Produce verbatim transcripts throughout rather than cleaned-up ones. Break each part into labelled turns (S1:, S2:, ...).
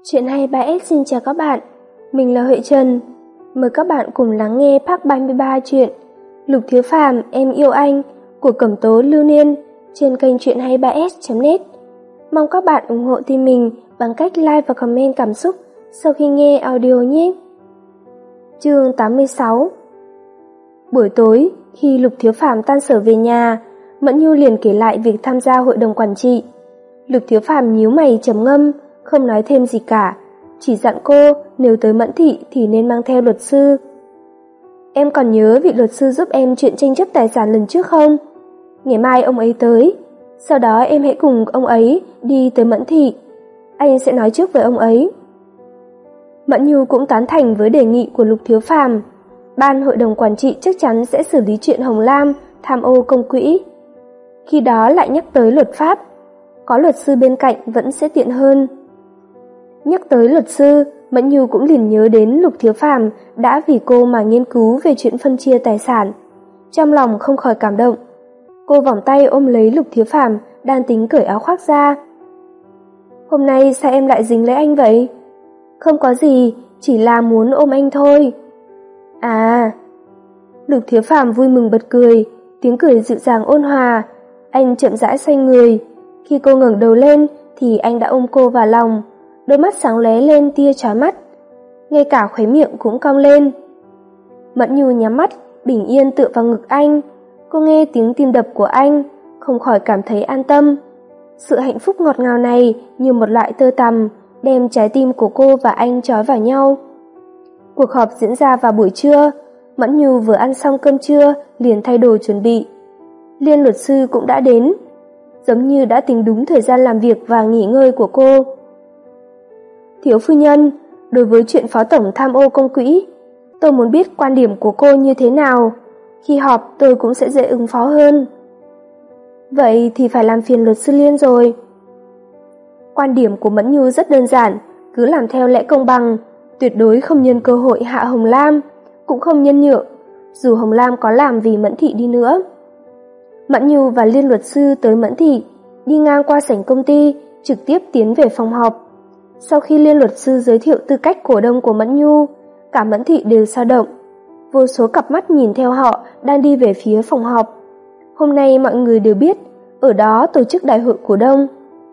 S1: Chuyện hai mươi ba S xin chào các bạn, mình là Huệ Trần. Mời các bạn cùng lắng nghe Part ba mươi ba chuyện Lục Thiếu Phàm Em Yêu Anh của Cẩm Tố Lưu Niên trên kênh truyện hai mươi ba S chấm net. Mong các bạn ủng hộ team mình bằng cách like và comment cảm xúc sau khi nghe audio nhé. Chương tám mươi sáu. Buổi tối, khi Lục Thiếu Phàm tan sở về nhà, Mẫn Nhu liền kể lại việc tham gia hội đồng quản trị. Lục Thiếu Phàm nhíu mày trầm ngâm, không nói thêm gì cả, chỉ dặn cô nếu tới Mẫn thị thì nên mang theo luật sư. Em còn nhớ vị luật sư giúp em chuyện tranh chấp tài sản lần trước không? Ngày mai ông ấy tới, sau đó em hãy cùng ông ấy đi tới Mẫn thị. Anh sẽ nói trước với ông ấy. Mẫn Nhu cũng tán thành với đề nghị của Lục Thiếu Phàm. Ban hội đồng quản trị chắc chắn sẽ xử lý chuyện Hồng Lam tham ô công quỹ. Khi đó lại nhắc tới luật pháp, có luật sư bên cạnh vẫn sẽ tiện hơn. Nhắc tới luật sư, Mẫn Nhu cũng liền nhớ đến Lục Thiếu Phàm đã vì cô mà nghiên cứu về chuyện phân chia tài sản. Trong lòng không khỏi cảm động. Cô vòng tay ôm lấy Lục Thiếu Phàm đang tính cởi áo khoác ra. Hôm nay sao em lại dính lấy anh vậy? Không có gì, chỉ là muốn ôm anh thôi. À. Lục Thiếu Phàm vui mừng bật cười, tiếng cười dịu dàng ôn hòa. Anh chậm rãi xoay người. Khi cô ngẩng đầu lên thì anh đã ôm cô vào lòng, đôi mắt sáng lóe lên tia chói mắt, ngay cả khóe miệng cũng cong lên. Mẫn Nhu nhắm mắt, bình yên tựa vào ngực anh. Cô nghe tiếng tim đập của anh, không khỏi cảm thấy an tâm. Sự hạnh phúc ngọt ngào này như một loại tơ tằm, đem trái tim của cô và anh trói vào nhau. Cuộc họp diễn ra vào buổi trưa. Mẫn Nhu vừa ăn xong cơm trưa liền thay đồ chuẩn bị. Liên luật sư cũng đã đến, giống như đã tính đúng thời gian làm việc và nghỉ ngơi của cô. Thiếu phu nhân, đối với chuyện phó tổng tham ô công quỹ, tôi muốn biết quan điểm của cô như thế nào. Khi họp tôi cũng sẽ dễ ứng phó hơn. Vậy thì phải làm phiền luật sư Liên rồi. Quan điểm của Mẫn Nhu rất đơn giản, cứ làm theo lẽ công bằng, tuyệt đối không nhân cơ hội hạ Hồng Lam, cũng không nhân nhượng, dù Hồng Lam có làm vì Mẫn thị đi nữa. Mẫn Nhu và Liên luật sư tới Mẫn thị, đi ngang qua sảnh công ty, trực tiếp tiến về phòng họp. Sau khi Liên luật sư giới thiệu tư cách cổ đông của Mẫn Nhu, cả Mẫn thị đều dao động. Vô số cặp mắt nhìn theo họ đang đi về phía phòng họp. Hôm nay mọi người đều biết, ở đó tổ chức đại hội cổ đông.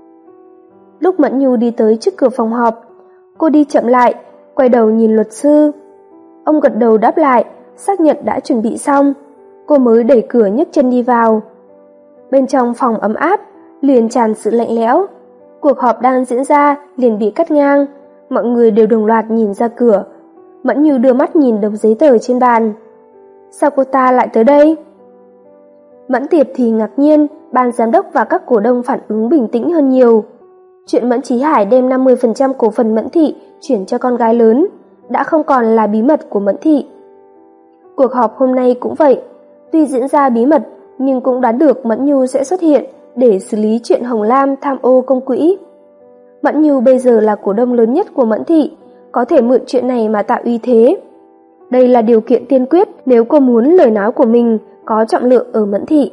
S1: Lúc Mẫn Nhu đi tới trước cửa phòng họp, cô đi chậm lại, quay đầu nhìn luật sư. Ông gật đầu đáp lại, xác nhận đã chuẩn bị xong. Cô mới đẩy cửa nhấc chân đi vào. Bên trong phòng ấm áp, liền tràn sự lạnh lẽo. Cuộc họp đang diễn ra liền bị cắt ngang, mọi người đều đồng loạt nhìn ra cửa. Mẫn Nhu đưa mắt nhìn đống giấy tờ trên bàn. Sao cô ta lại tới đây? Mẫn Tiệp thì ngạc nhiên, ban giám đốc và các cổ đông phản ứng bình tĩnh hơn nhiều. Chuyện Mẫn Chí Hải đem năm mươi phần trăm cổ phần Mẫn thị chuyển cho con gái lớn đã không còn là bí mật của Mẫn thị. Cuộc họp hôm nay cũng vậy, tuy diễn ra bí mật nhưng cũng đoán được Mẫn Nhu sẽ xuất hiện để xử lý chuyện Hồng Lam tham ô công quỹ. Mẫn Nhu bây giờ là cổ đông lớn nhất của Mẫn thị, có thể mượn chuyện này mà tạo uy thế. Đây là điều kiện tiên quyết nếu cô muốn lời nói của mình có trọng lượng ở Mẫn thị.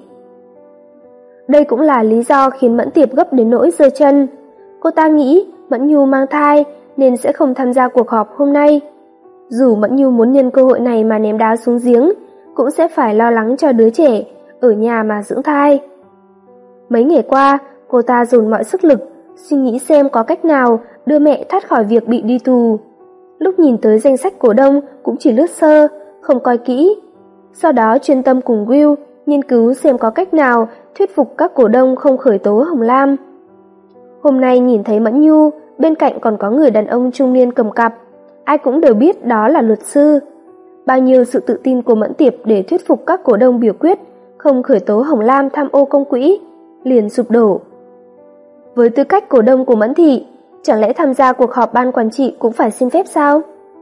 S1: Đây cũng là lý do khiến Mẫn Tiệp gấp đến nỗi giơ chân. Cô ta nghĩ Mẫn Nhu mang thai nên sẽ không tham gia cuộc họp hôm nay. Dù Mẫn Nhu muốn nhân cơ hội này mà ném đá xuống giếng, cũng sẽ phải lo lắng cho đứa trẻ ở nhà mà dưỡng thai. Mấy ngày qua, cô ta dồn mọi sức lực, suy nghĩ xem có cách nào đưa mẹ thoát khỏi việc bị đi tù. Lúc nhìn tới danh sách cổ đông cũng chỉ lướt sơ, không coi kỹ. Sau đó chuyên tâm cùng Will nghiên cứu xem có cách nào thuyết phục các cổ đông không khởi tố Hồng Lam. Hôm nay nhìn thấy Mẫn Nhu, bên cạnh còn có người đàn ông trung niên cầm cặp, ai cũng đều biết đó là luật sư. Bao nhiêu sự tự tin của Mẫn Tiệp để thuyết phục các cổ đông biểu quyết không khởi tố Hồng Lam tham ô công quỹ liền sụp đổ. Với tư cách cổ đông của Mẫn thị, chẳng lẽ tham gia cuộc họp ban quản trị cũng phải xin phép sao?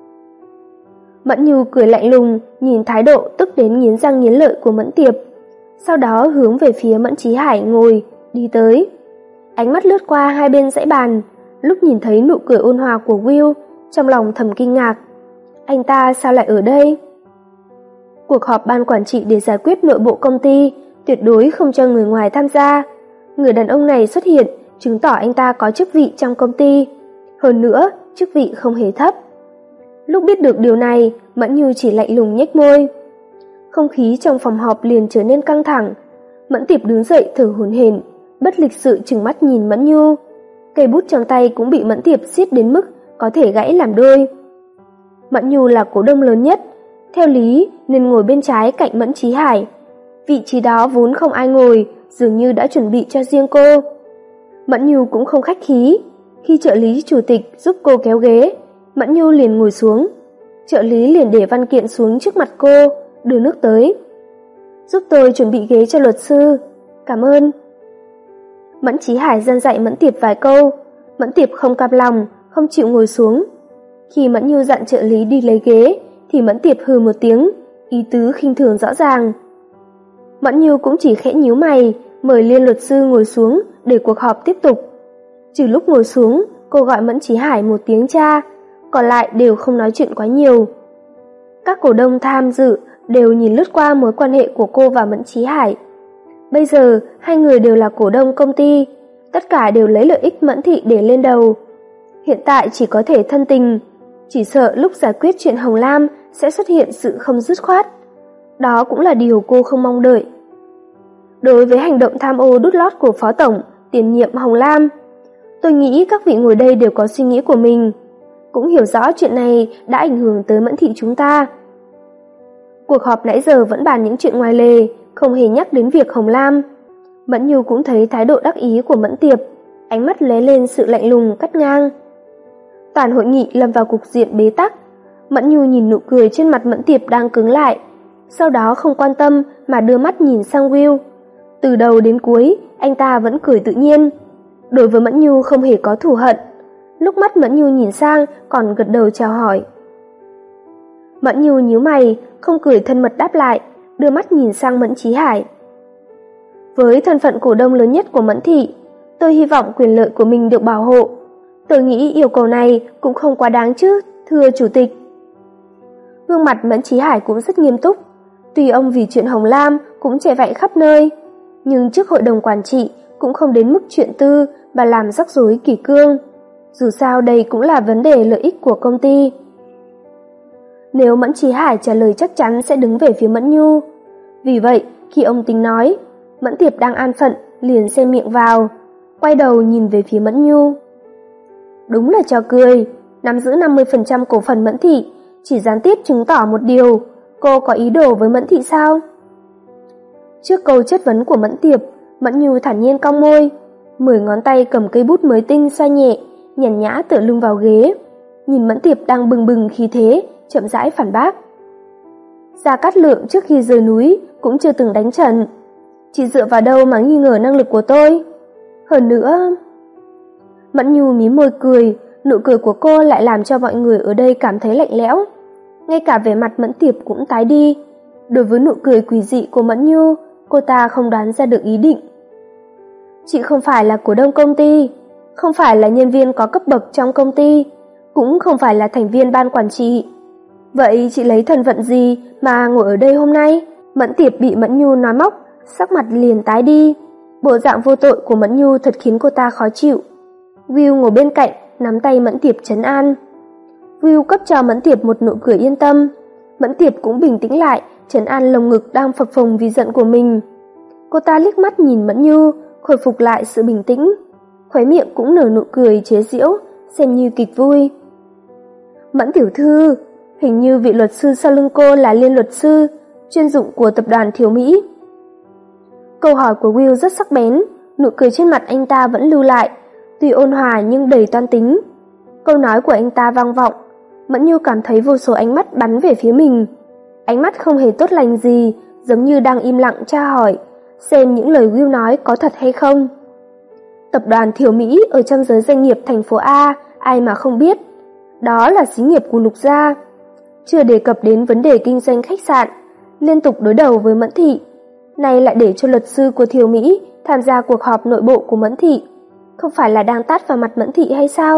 S1: Mẫn Nhu cười lạnh lùng, nhìn thái độ tức đến nghiến răng nghiến lợi của Mẫn Tiệp, sau đó hướng về phía Mẫn Chí Hải ngồi, đi tới. Ánh mắt lướt qua hai bên dãy bàn, lúc nhìn thấy nụ cười ôn hòa của Will, trong lòng thầm kinh ngạc. Anh ta sao lại ở đây? Cuộc họp ban quản trị để giải quyết nội bộ công ty, tuyệt đối không cho người ngoài tham gia. Người đàn ông này xuất hiện chứng tỏ anh ta có chức vị trong công ty. Hơn nữa, chức vị không hề thấp. Lúc biết được điều này, Mẫn Nhu chỉ lạnh lùng nhếch môi. Không khí trong phòng họp liền trở nên căng thẳng. Mẫn Tiệp đứng dậy thở hổn hển, bất lịch sự trừng mắt nhìn Mẫn Nhu. Cây bút trong tay cũng bị Mẫn Tiệp siết đến mức có thể gãy làm đôi. Mẫn Nhu là cổ đông lớn nhất, theo lý nên ngồi bên trái cạnh Mẫn Chí Hải. Vị trí đó vốn không ai ngồi, dường như đã chuẩn bị cho riêng cô. Mẫn Nhu cũng không khách khí, khi trợ lý chủ tịch giúp cô kéo ghế, Mẫn Nhu liền ngồi xuống. Trợ lý liền để văn kiện xuống trước mặt cô, đưa nước tới. Giúp tôi chuẩn bị ghế cho luật sư. Cảm ơn. Mẫn Chí Hải dặn dạy Mẫn Tiệp vài câu. Mẫn Tiệp không cam lòng, không chịu ngồi xuống. Khi Mẫn Nhu dặn trợ lý đi lấy ghế, thì Mẫn Tiệp hừ một tiếng, ý tứ khinh thường rõ ràng. Mẫn Nhu cũng chỉ khẽ nhíu mày, mời Liên luật sư ngồi xuống để cuộc họp tiếp tục. Trừ lúc ngồi xuống, cô gọi Mẫn Chí Hải một tiếng cha, còn lại đều không nói chuyện quá nhiều. Các cổ đông tham dự đều nhìn lướt qua mối quan hệ của cô và Mẫn Chí Hải. Bây giờ, hai người đều là cổ đông công ty, tất cả đều lấy lợi ích Mẫn Thị để lên đầu. Hiện tại chỉ có thể thân tình, chỉ sợ lúc giải quyết chuyện Hồng Lam sẽ xuất hiện sự không dứt khoát. Đó cũng là điều cô không mong đợi. Đối với hành động tham ô đút lót của Phó Tổng, tiền nhiệm Hồng Lam, tôi nghĩ các vị ngồi đây đều có suy nghĩ của mình, cũng hiểu rõ chuyện này đã ảnh hưởng tới Mẫn Thị chúng ta. Cuộc họp nãy giờ vẫn bàn những chuyện ngoài lề, không hề nhắc đến việc Hồng Lam. Mẫn Nhu cũng thấy thái độ đắc ý của Mẫn Tiệp, ánh mắt lóe lên sự lạnh lùng cắt ngang. Toàn hội nghị lâm vào cục diện bế tắc. Mẫn Nhu nhìn nụ cười trên mặt Mẫn Tiệp đang cứng lại, sau đó không quan tâm mà đưa mắt nhìn sang Will. Từ đầu đến cuối, anh ta vẫn cười tự nhiên. Đối với Mẫn Nhu không hề có thù hận. Lúc mắt Mẫn Nhu nhìn sang còn gật đầu chào hỏi. Mẫn Nhu nhíu mày, không cười thân mật đáp lại, đưa mắt nhìn sang Mẫn Chí Hải. Với thân phận cổ đông lớn nhất của Mẫn Thị, tôi hy vọng quyền lợi của mình được bảo hộ. Tôi nghĩ yêu cầu này cũng không quá đáng chứ, thưa chủ tịch. Gương mặt Mẫn Chí Hải cũng rất nghiêm túc. Tuy ông vì chuyện Hồng Lam cũng chạy vạy khắp nơi, nhưng trước hội đồng quản trị cũng không đến mức chuyện tư và làm rắc rối kỷ cương. Dù sao đây cũng là vấn đề lợi ích của công ty. Nếu Mẫn Chí Hải trả lời chắc chắn sẽ đứng về phía Mẫn Nhu. Vì vậy, khi ông tính nói, Mẫn Tiệp đang an phận liền xem miệng vào, quay đầu nhìn về phía Mẫn Nhu. Đúng là trò cười, nắm giữ năm mươi phần trăm cổ phần Mẫn Thị, chỉ gián tiếp chứng tỏ một điều, cô có ý đồ với Mẫn Thị sao? Trước câu chất vấn của Mẫn Tiệp, Mẫn Nhu thản nhiên cong môi, mười ngón tay cầm cây bút mới tinh xoa nhẹ, nhàn nhã tựa lưng vào ghế, nhìn Mẫn Tiệp đang bừng bừng khí thế, chậm rãi phản bác. Gia Cát Lượng trước khi rời núi cũng chưa từng đánh trận, chỉ dựa vào đâu mà nghi ngờ năng lực của tôi? Hơn nữa... Mẫn Nhu mím môi cười, nụ cười của cô lại làm cho mọi người ở đây cảm thấy lạnh lẽo. Ngay cả vẻ mặt Mẫn Tiệp cũng tái đi. Đối với nụ cười quỷ dị của Mẫn Nhu, cô ta không đoán ra được ý định. Chị không phải là cổ đông công ty, không phải là nhân viên có cấp bậc trong công ty, cũng không phải là thành viên ban quản trị. Vậy chị lấy thân phận gì mà ngồi ở đây hôm nay? Mẫn Tiệp bị Mẫn Nhu nói móc, sắc mặt liền tái đi. Bộ dạng vô tội của Mẫn Nhu thật khiến cô ta khó chịu. Will ngồi bên cạnh, nắm tay Mẫn Tiệp trấn an. Will cấp cho Mẫn Tiệp một nụ cười yên tâm. Mẫn Tiệp cũng bình tĩnh lại, trấn an lồng ngực đang phập phồng vì giận của mình. Cô ta liếc mắt nhìn Mẫn Nhu, khôi phục lại sự bình tĩnh. Khóe miệng cũng nở nụ cười chế giễu, xem như kịch vui. Mẫn tiểu thư, hình như vị luật sư sau lưng cô là Liên luật sư, chuyên dụng của tập đoàn Thiều Mỹ. Câu hỏi của Will rất sắc bén, nụ cười trên mặt anh ta vẫn lưu lại, tuy ôn hòa nhưng đầy toan tính. Câu nói của anh ta vang vọng, Mẫn Nhu cảm thấy vô số ánh mắt bắn về phía mình. Ánh mắt không hề tốt lành gì, giống như đang im lặng tra hỏi, xem những lời Will nói có thật hay không. Tập đoàn Thiều Mỹ ở trong giới doanh nghiệp thành phố A, ai mà không biết. Đó là xí nghiệp của Lục gia. Chưa đề cập đến vấn đề kinh doanh khách sạn, liên tục đối đầu với Mẫn Thị. Nay lại để cho luật sư của Thiều Mỹ tham gia cuộc họp nội bộ của Mẫn Thị. Không phải là đang tát vào mặt Mẫn Thị hay sao?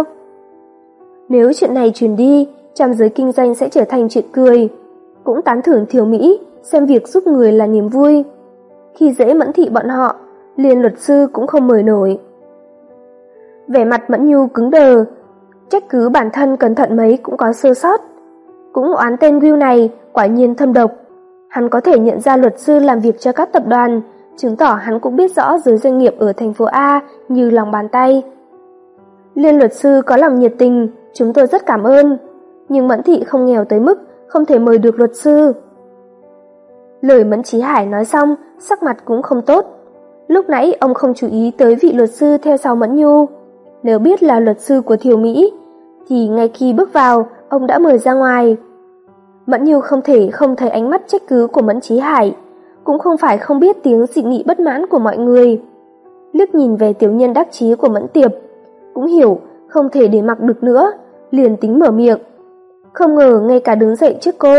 S1: Nếu chuyện này truyền đi, trong giới kinh doanh sẽ trở thành chuyện cười. Cũng tán thưởng Thiều Mỹ, xem việc giúp người là niềm vui. Khi dễ Mẫn Thị bọn họ, liền luật sư cũng không mời nổi. Vẻ mặt Mẫn Nhu cứng đờ, Trách cứ bản thân cẩn thận mấy cũng có sơ sót. Cũng oán tên Will này quả nhiên thâm độc. Hắn có thể nhận ra luật sư làm việc cho các tập đoàn, chứng tỏ hắn cũng biết rõ giới doanh nghiệp ở thành phố A như lòng bàn tay. Liên luật sư có lòng nhiệt tình, chúng tôi rất cảm ơn, nhưng Mẫn Thị không nghèo tới mức không thể mời được luật sư. Lời Mẫn Chí Hải nói xong, sắc mặt cũng không tốt. Lúc nãy ông không chú ý tới vị luật sư theo sau Mẫn Nhu. Nếu biết là luật sư của Thiều Mỹ, thì ngay khi bước vào, ông đã mời ra ngoài. Mẫn Nhu không thể không thấy ánh mắt trách cứ của Mẫn Chí Hải, cũng không phải không biết tiếng dị nghị bất mãn của mọi người. Liếc nhìn về tiểu nhân đắc chí của Mẫn Tiệp, cũng hiểu không thể để mặc được nữa, liền tính mở miệng. Không ngờ ngay cả đứng dậy trước cô.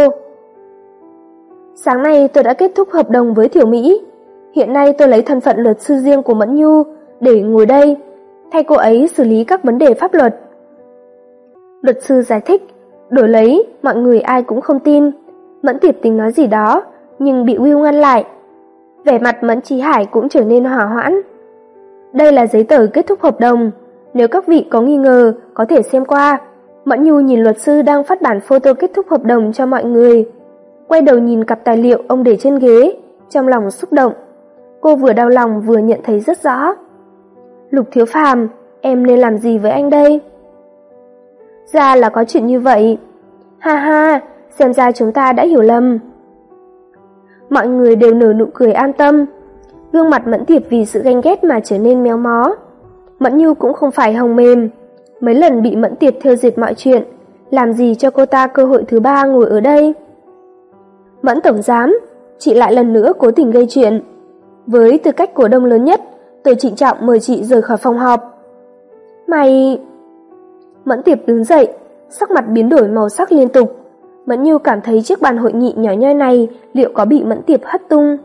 S1: Sáng nay tôi đã kết thúc hợp đồng với Thiều Mỹ. Hiện nay tôi lấy thân phận luật sư riêng của Mẫn Nhu để ngồi đây, thay cô ấy xử lý các vấn đề pháp luật. Luật sư giải thích, đổi lấy, mọi người ai cũng không tin. Mẫn Tiệp tính nói gì đó, nhưng bị Will ngăn lại. Vẻ mặt Mẫn Chí Hải cũng trở nên hòa hoãn. Đây là giấy tờ kết thúc hợp đồng, nếu các vị có nghi ngờ có thể xem qua. Mẫn Nhu nhìn luật sư đang phát bản photo kết thúc hợp đồng cho mọi người, quay đầu nhìn cặp tài liệu ông để trên ghế, trong lòng xúc động. Cô vừa đau lòng vừa nhận thấy rất rõ. Lục Thiếu Phàm, em nên làm gì với anh đây? Ra là có chuyện như vậy. Ha ha, xem ra chúng ta đã hiểu lầm. Mọi người đều nở nụ cười an tâm. Gương mặt Mẫn Tiệp vì sự ganh ghét mà trở nên méo mó. Mẫn Nhu cũng không phải hồng mềm, mấy lần bị Mẫn Tiệp thêu dệt mọi chuyện, làm gì cho cô ta cơ hội thứ ba ngồi ở đây. Mẫn tổng giám, chị lại lần nữa cố tình gây chuyện. Với tư cách cổ đông lớn nhất, tôi trịnh trọng mời chị rời khỏi phòng họp. Mày... Mẫn Tiệp đứng dậy, sắc mặt biến đổi màu sắc liên tục. Mẫn Nhu cảm thấy chiếc bàn hội nghị nhỏ nhoi này liệu có bị Mẫn Tiệp hất tung.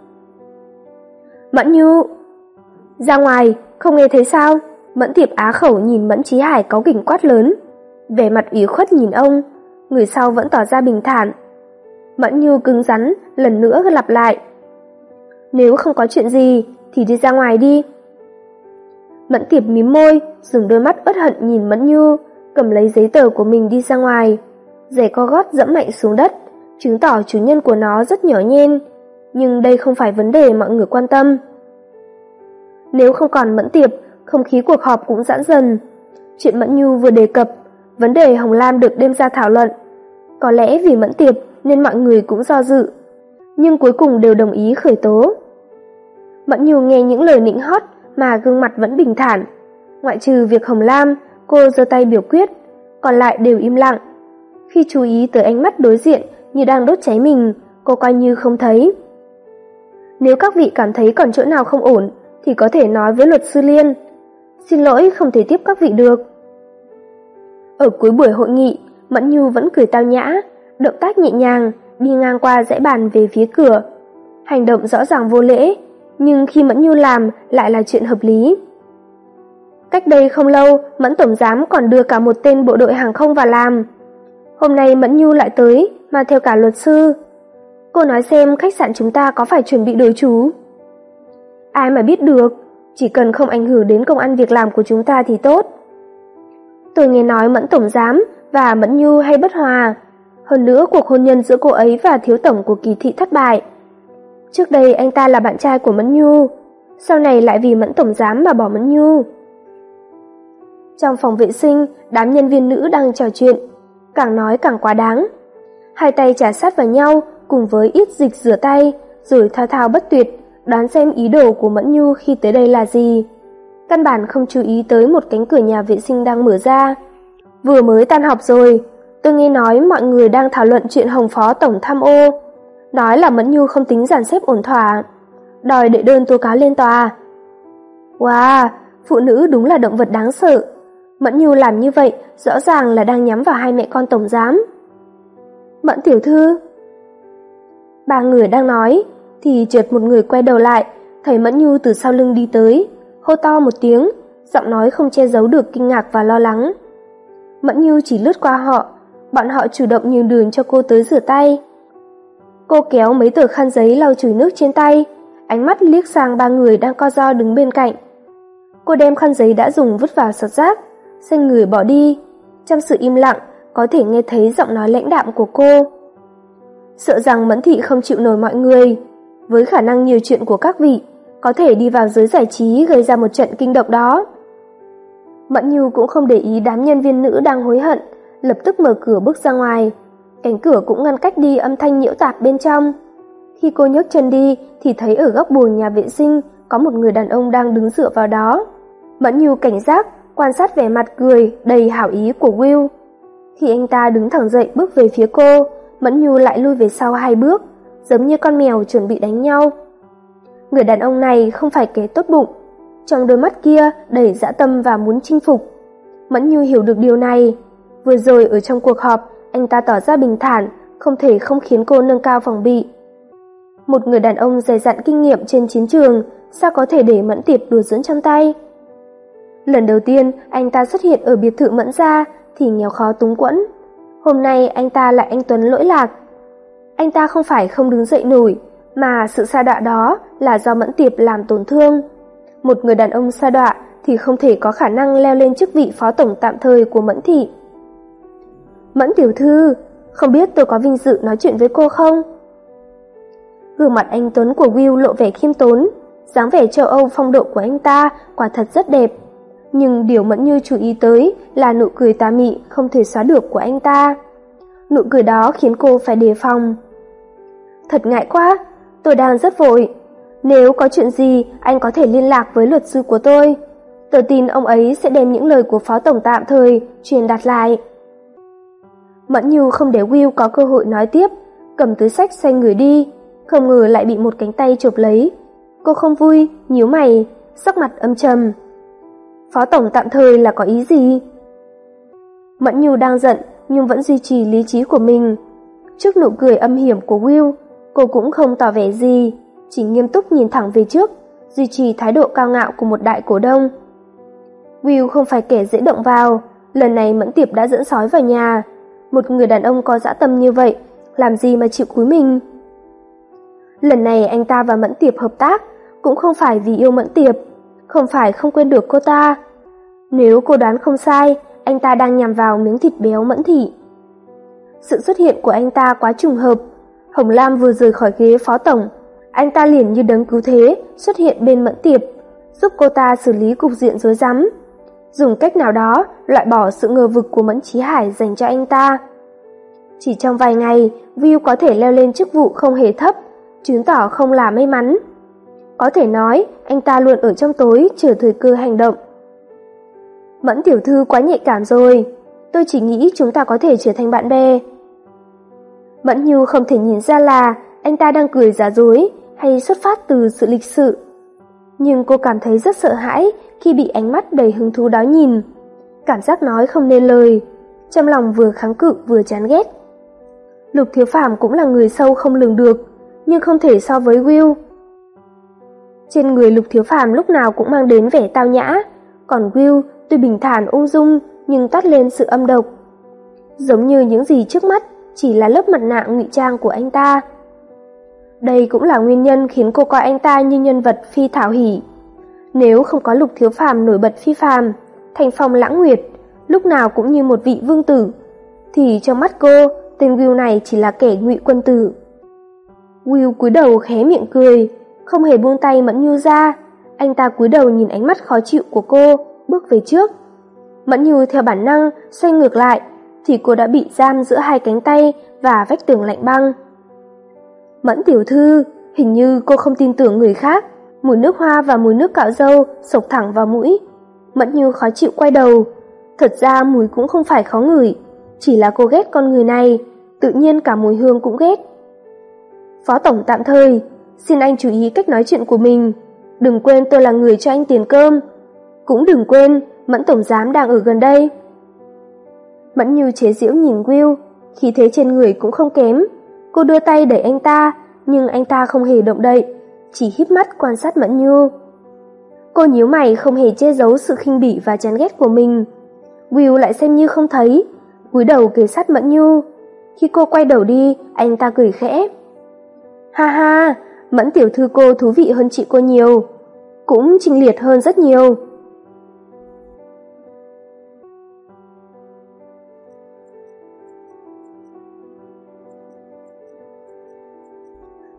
S1: Mẫn Nhu! Ra ngoài, không nghe thấy sao? Mẫn Tiệp á khẩu nhìn Mẫn Chí Hải cáu kỉnh quát lớn. Vẻ mặt ủy khuất nhìn ông, người sau vẫn tỏ ra bình thản. Mẫn Nhu cứng rắn, lần nữa lặp lại. Nếu không có chuyện gì, thì đi ra ngoài đi. Mẫn Tiệp mím môi, dùng đôi mắt uất hận nhìn Mẫn Nhu, cầm lấy giấy tờ của mình đi ra ngoài. Giày co gót dẫm mạnh xuống đất, chứng tỏ chủ nhân của nó rất nhỏ nhen. Nhưng đây không phải vấn đề mọi người quan tâm. Nếu không còn Mẫn Tiệp, không khí cuộc họp cũng giãn dần. Chuyện Mẫn Nhu vừa đề cập, vấn đề Hồng Lam được đem ra thảo luận. Có lẽ vì Mẫn Tiệp nên mọi người cũng do dự, nhưng cuối cùng đều đồng ý khởi tố. Mẫn Nhu nghe những lời nịnh hót mà gương mặt vẫn bình thản. Ngoại trừ việc Hồng Lam, cô giơ tay biểu quyết, còn lại đều im lặng. Khi chú ý tới ánh mắt đối diện như đang đốt cháy mình, cô coi như không thấy. Nếu các vị cảm thấy còn chỗ nào không ổn, thì có thể nói với luật sư Liên. Xin lỗi không thể tiếp các vị được. Ở cuối buổi hội nghị, Mẫn Nhu vẫn cười tao nhã, động tác nhẹ nhàng, đi ngang qua dãy bàn về phía cửa. Hành động rõ ràng vô lễ, nhưng khi Mẫn Nhu làm lại là chuyện hợp lý. Cách đây không lâu, Mẫn tổng giám còn đưa cả một tên bộ đội hàng không vào làm. Hôm nay Mẫn Nhu lại tới, mà theo cả luật sư. Cô nói xem khách sạn chúng ta có phải chuẩn bị đổi chủ? Ai mà biết được, chỉ cần không ảnh hưởng đến công ăn việc làm của chúng ta thì tốt. Tôi nghe nói Mẫn tổng giám và Mẫn Nhu hay bất hòa. Hơn nữa cuộc hôn nhân giữa cô ấy và thiếu tổng của Kỳ thị thất bại. Trước đây anh ta là bạn trai của Mẫn Nhu, sau này lại vì Mẫn tổng giám mà bỏ Mẫn Nhu. Trong phòng vệ sinh, đám nhân viên nữ đang trò chuyện, càng nói càng quá đáng. Hai tay chà sát vào nhau cùng với ít dịch rửa tay, rồi thao thao bất tuyệt, đoán xem ý đồ của Mẫn Nhu khi tới đây là gì. Căn bản không chú ý tới một cánh cửa nhà vệ sinh đang mở ra. Vừa mới tan họp rồi, tôi nghe nói mọi người đang thảo luận chuyện Hồng Phó Tổng tham ô. Nói là Mẫn Nhu không tính dàn xếp ổn thỏa, đòi đệ đơn tố cáo lên tòa. Wow, phụ nữ đúng là động vật đáng sợ. Mẫn Nhu làm như vậy rõ ràng là đang nhắm vào hai mẹ con tổng giám. Mẫn tiểu thư. Ba người đang nói, thì chợt một người quay đầu lại, thấy Mẫn Nhu từ sau lưng đi tới, hô to một tiếng, giọng nói không che giấu được kinh ngạc và lo lắng. Mẫn Nhu chỉ lướt qua họ, bọn họ chủ động nhường đường cho cô tới rửa tay. Cô kéo mấy tờ khăn giấy lau chùi nước trên tay, ánh mắt liếc sang ba người đang co ro đứng bên cạnh. Cô đem khăn giấy đã dùng vứt vào sọt rác, xoay người bỏ đi. trong sự im lặng có thể nghe thấy giọng nói lãnh đạm của cô. Sợ rằng Mẫn Thị không chịu nổi mọi người, với khả năng nhiều chuyện của các vị, có thể đi vào giới giải trí gây ra một trận kinh động đó. Mẫn Nhu cũng không để ý đám nhân viên nữ đang hối hận, lập tức mở cửa bước ra ngoài. Cánh cửa cũng ngăn cách đi âm thanh nhiễu tạp bên trong. Khi cô nhấc chân đi thì thấy ở góc buồng nhà vệ sinh có một người đàn ông đang đứng dựa vào đó. Mẫn Nhu cảnh giác quan sát vẻ mặt cười đầy hảo ý của Will. Khi anh ta đứng thẳng dậy bước về phía cô, Mẫn Nhu lại lui về sau hai bước, giống như con mèo chuẩn bị đánh nhau. Người đàn ông này không phải kẻ tốt bụng, trong đôi mắt kia đầy dã tâm và muốn chinh phục. Mẫn Nhu hiểu được điều này. Vừa rồi ở trong cuộc họp, anh ta tỏ ra bình thản, không thể không khiến cô nâng cao phòng bị. Một người đàn ông dày dặn kinh nghiệm trên chiến trường, sao có thể để Mẫn Tiệp đùa giỡn trong tay? Lần đầu tiên anh ta xuất hiện ở biệt thự Mẫn gia thì nghèo khó túng quẫn. Hôm nay anh ta lại anh tuấn lỗi lạc. Anh ta không phải không đứng dậy nổi, mà sự sa đọa đó là do Mẫn Tiệp làm tổn thương. Một người đàn ông sa đọa thì không thể có khả năng leo lên chức vị phó tổng tạm thời của Mẫn thị. Mẫn tiểu thư, không biết tôi có vinh dự nói chuyện với cô không? Gương mặt anh tuấn của Will lộ vẻ khiêm tốn, dáng vẻ châu Âu phong độ của anh ta quả thật rất đẹp. Nhưng điều Mẫn Như chú ý tới là nụ cười tà mị không thể xóa được của anh ta. Nụ cười đó khiến cô phải đề phòng. Thật ngại quá, tôi đang rất vội. Nếu có chuyện gì, anh có thể liên lạc với luật sư của tôi. Tôi tin ông ấy sẽ đem những lời của phó tổng tạm thời truyền đạt lại. Mẫn Như không để Will có cơ hội nói tiếp, cầm túi xách xoay người đi, không ngờ lại bị một cánh tay chộp lấy. Cô không vui, nhíu mày, sắc mặt âm trầm. Phó tổng tạm thời là có ý gì? Mẫn Như đang giận nhưng vẫn duy trì lý trí của mình. Trước nụ cười âm hiểm của Will, cô cũng không tỏ vẻ gì, chỉ nghiêm túc nhìn thẳng về trước, duy trì thái độ cao ngạo của một đại cổ đông. Will không phải kẻ dễ động vào, lần này Mẫn Tiệp đã dẫn sói vào nhà. Một người đàn ông có dã tâm như vậy, làm gì mà chịu cúi mình? Lần này anh ta và Mẫn Tiệp hợp tác, cũng không phải vì yêu Mẫn Tiệp, không phải không quên được cô ta. Nếu cô đoán không sai, anh ta đang nhằm vào miếng thịt béo Mẫn thị. Sự xuất hiện của anh ta quá trùng hợp. Hồng Lam vừa rời khỏi ghế phó tổng, anh ta liền như đấng cứu thế xuất hiện bên Mẫn Tiệp, giúp cô ta xử lý cục diện rối rắm, dùng cách nào đó loại bỏ sự ngờ vực của Mẫn Chí Hải dành cho anh ta. Chỉ trong vài ngày, Will có thể leo lên chức vụ không hề thấp, chứng tỏ không là may mắn. Có thể nói, anh ta luôn ở trong tối chờ thời cơ hành động. Mẫn tiểu thư quá nhạy cảm rồi, tôi chỉ nghĩ chúng ta có thể trở thành bạn bè. Mẫn Như không thể nhìn ra là anh ta đang cười giả dối hay xuất phát từ sự lịch sự. Nhưng cô cảm thấy rất sợ hãi khi bị ánh mắt đầy hứng thú đó nhìn. Cảm giác nói không nên lời, trong lòng vừa kháng cự vừa chán ghét. Lục Thiếu Phàm cũng là người sâu không lường được, nhưng không thể so với Will. Trên người Lục Thiếu Phàm lúc nào cũng mang đến vẻ tao nhã, còn Will tuy bình thản ung dung nhưng toát lên sự âm độc. Giống như những gì trước mắt chỉ là lớp mặt nạ ngụy trang của anh ta. Đây cũng là nguyên nhân khiến cô coi anh ta như nhân vật phi thảo hỉ. Nếu không có Lục Thiếu Phàm nổi bật phi phàm, thành phong lãng nguyệt, lúc nào cũng như một vị vương tử, thì trong mắt cô, tên Will này chỉ là kẻ ngụy quân tử. Will cúi đầu khé miệng cười, không hề buông tay Mẫn Như ra. Anh ta cúi đầu nhìn ánh mắt khó chịu của cô, bước về trước. Mẫn Như theo bản năng xoay ngược lại, thì cô đã bị giam giữa hai cánh tay và vách tường lạnh băng. Mẫn tiểu thư, hình như cô không tin tưởng người khác. Mùi nước hoa và mùi nước cạo râu xộc thẳng vào mũi. Mẫn Như khó chịu quay đầu. Thật ra mùi cũng không phải khó ngửi, chỉ là cô ghét con người này, tự nhiên cả mùi hương cũng ghét. Phó tổng tạm thời, xin anh chú ý cách nói chuyện của mình. Đừng quên tôi là người cho anh tiền cơm. Cũng đừng quên, Mẫn tổng giám đang ở gần đây. Mẫn Như chế giễu nhìn Will, khí thế trên người cũng không kém. Cô đưa tay đẩy anh ta, nhưng anh ta không hề động đậy, chỉ híp mắt quan sát Mẫn Như. Cô nhíu mày không hề che giấu sự khinh bỉ và chán ghét của mình. Will lại xem như không thấy, cúi đầu kề sát Mẫn Như. Khi cô quay đầu đi, anh ta cười khẽ. Ha ha, Mẫn tiểu thư cô thú vị hơn chị cô nhiều, cũng trình liệt hơn rất nhiều.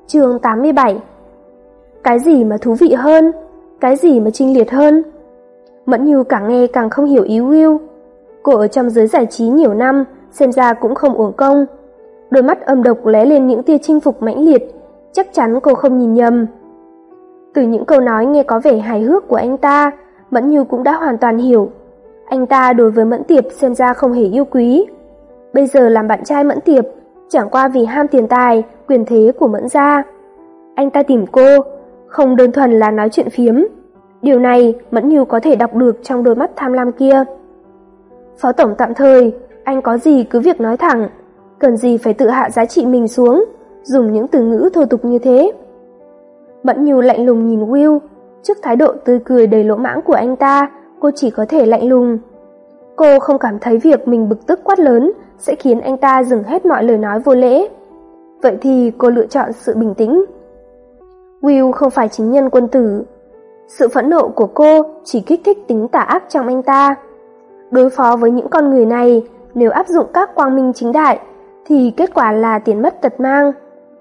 S1: Chương tám mươi bảy. Cái gì mà thú vị hơn? Cái gì mà trinh liệt hơn? Mẫn Nhu càng nghe càng không hiểu ý Will. Cô ở trong giới giải trí nhiều năm, xem ra cũng không uổng công. Đôi mắt âm độc lóe lên những tia chinh phục mãnh liệt, chắc chắn cô không nhìn nhầm. Từ những câu nói nghe có vẻ hài hước của anh ta, Mẫn Nhu cũng đã hoàn toàn hiểu. Anh ta đối với Mẫn Tiệp xem ra không hề yêu quý. Bây giờ làm bạn trai Mẫn Tiệp, chẳng qua vì ham tiền tài, quyền thế của Mẫn gia. Anh ta tìm cô, không đơn thuần là nói chuyện phiếm. Điều này Mẫn Nhu có thể đọc được trong đôi mắt tham lam kia. Phó tổng tạm thời, anh có gì cứ việc nói thẳng, cần gì phải tự hạ giá trị mình xuống, dùng những từ ngữ thô tục như thế. Mẫn Nhu lạnh lùng nhìn Will, trước thái độ tươi cười đầy lỗ mãng của anh ta, cô chỉ có thể lạnh lùng. Cô không cảm thấy việc mình bực tức quát lớn sẽ khiến anh ta dừng hết mọi lời nói vô lễ. Vậy thì cô lựa chọn sự bình tĩnh. Will không phải chính nhân quân tử. Sự phẫn nộ của cô chỉ kích thích tính tà ác trong anh ta. Đối phó với những con người này, nếu áp dụng các quang minh chính đại, thì kết quả là tiền mất tật mang.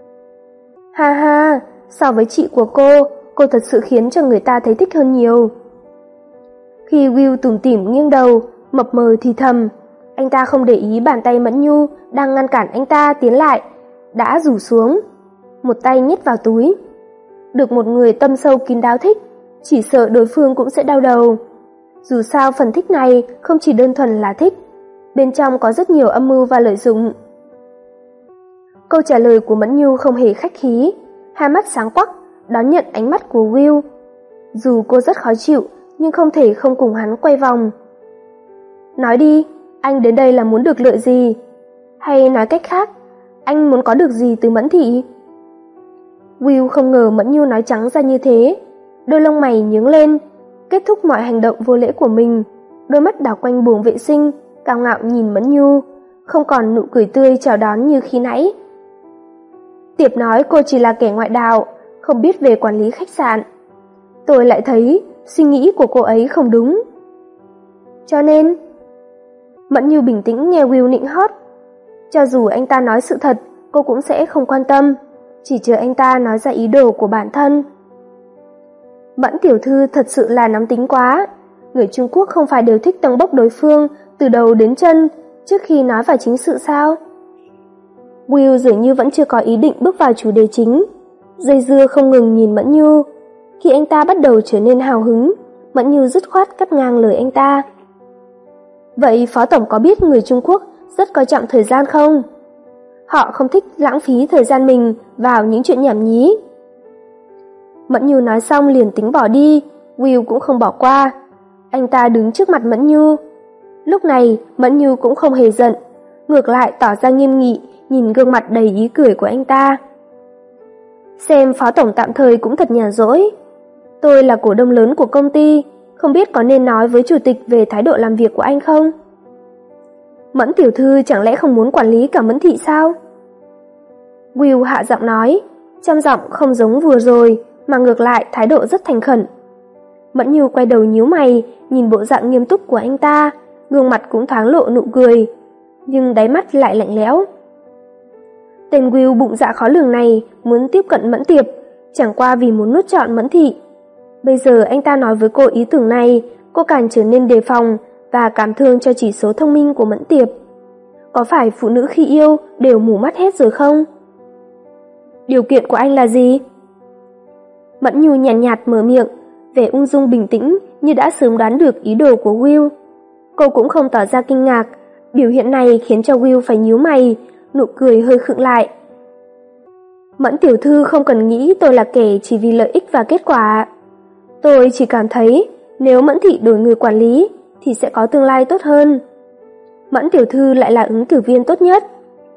S1: Ha ha, so với chị của cô, cô thật sự khiến cho người ta thấy thích hơn nhiều. Khi Will tủm tỉm nghiêng đầu, mập mờ thì thầm, anh ta không để ý bàn tay Mẫn Nhu đang ngăn cản anh ta tiến lại, đã rủ xuống, một tay nhét vào túi. Được một người tâm sâu kín đáo thích, chỉ sợ đối phương cũng sẽ đau đầu. Dù sao phần thích này không chỉ đơn thuần là thích, bên trong có rất nhiều âm mưu và lợi dụng. Câu trả lời của Mẫn Nhu không hề khách khí, hai mắt sáng quắc, đón nhận ánh mắt của Will. Dù cô rất khó chịu, nhưng không thể không cùng hắn quay vòng. Nói đi, anh đến đây là muốn được lợi gì? Hay nói cách khác, anh muốn có được gì từ Mẫn thị? Will không ngờ Mẫn Nhu nói trắng ra như thế, đôi lông mày nhướng lên, kết thúc mọi hành động vô lễ của mình, đôi mắt đảo quanh buồng vệ sinh, cao ngạo nhìn Mẫn Nhu, không còn nụ cười tươi chào đón như khi nãy. Tiệp nói cô chỉ là kẻ ngoại đạo, không biết về quản lý khách sạn. Tôi lại thấy suy nghĩ của cô ấy không đúng. Cho nên, Mẫn Nhu bình tĩnh nghe Will nịnh hót. Cho dù anh ta nói sự thật, cô cũng sẽ không quan tâm, chỉ chờ anh ta nói ra ý đồ của bản thân. Mẫn tiểu thư thật sự là nóng tính quá. Người Trung Quốc không phải đều thích tâng bốc đối phương từ đầu đến chân trước khi nói vào chính sự sao? Will dường như vẫn chưa có ý định bước vào chủ đề chính, dây dưa không ngừng nhìn Mẫn Nhu. Khi anh ta bắt đầu trở nên hào hứng, Mẫn Nhu dứt khoát cắt ngang lời anh ta. Vậy Phó Tổng có biết người Trung Quốc rất coi trọng thời gian không? Họ không thích lãng phí thời gian mình vào những chuyện nhảm nhí. Mẫn Nhu nói xong liền tính bỏ đi, Will cũng không bỏ qua. Anh ta đứng trước mặt Mẫn Nhu. Lúc này Mẫn Nhu cũng không hề giận, ngược lại tỏ ra nghiêm nghị nhìn gương mặt đầy ý cười của anh ta. Xem Phó Tổng tạm thời cũng thật nhàn rỗi. Tôi là cổ đông lớn của công ty, không biết có nên nói với chủ tịch về thái độ làm việc của anh không? Mẫn tiểu thư chẳng lẽ không muốn quản lý cả Mẫn thị sao? Will hạ giọng nói, trong giọng không giống vừa rồi, mà ngược lại thái độ rất thành khẩn. Mẫn Nhu quay đầu nhíu mày, nhìn bộ dạng nghiêm túc của anh ta, gương mặt cũng thoáng lộ nụ cười, nhưng đáy mắt lại lạnh lẽo. Tên Will bụng dạ khó lường này muốn tiếp cận Mẫn Tiệp, chẳng qua vì muốn nuốt trọn Mẫn thị. Bây giờ anh ta nói với cô ý tưởng này, cô càng trở nên đề phòng và cảm thương cho chỉ số thông minh của Mẫn Tiệp. Có phải phụ nữ khi yêu đều mù mắt hết rồi không? Điều kiện của anh là gì? Mẫn Nhu nhàn nhạt, nhạt mở miệng, vẻ ung dung bình tĩnh như đã sớm đoán được ý đồ của Will. Cô cũng không tỏ ra kinh ngạc, biểu hiện này khiến cho Will phải nhíu mày, nụ cười hơi khựng lại. Mẫn tiểu thư không cần nghĩ tôi là kẻ chỉ vì lợi ích và kết quả. Tôi chỉ cảm thấy nếu Mẫn thị đổi người quản lý thì sẽ có tương lai tốt hơn. Mẫn tiểu thư lại là ứng cử viên tốt nhất.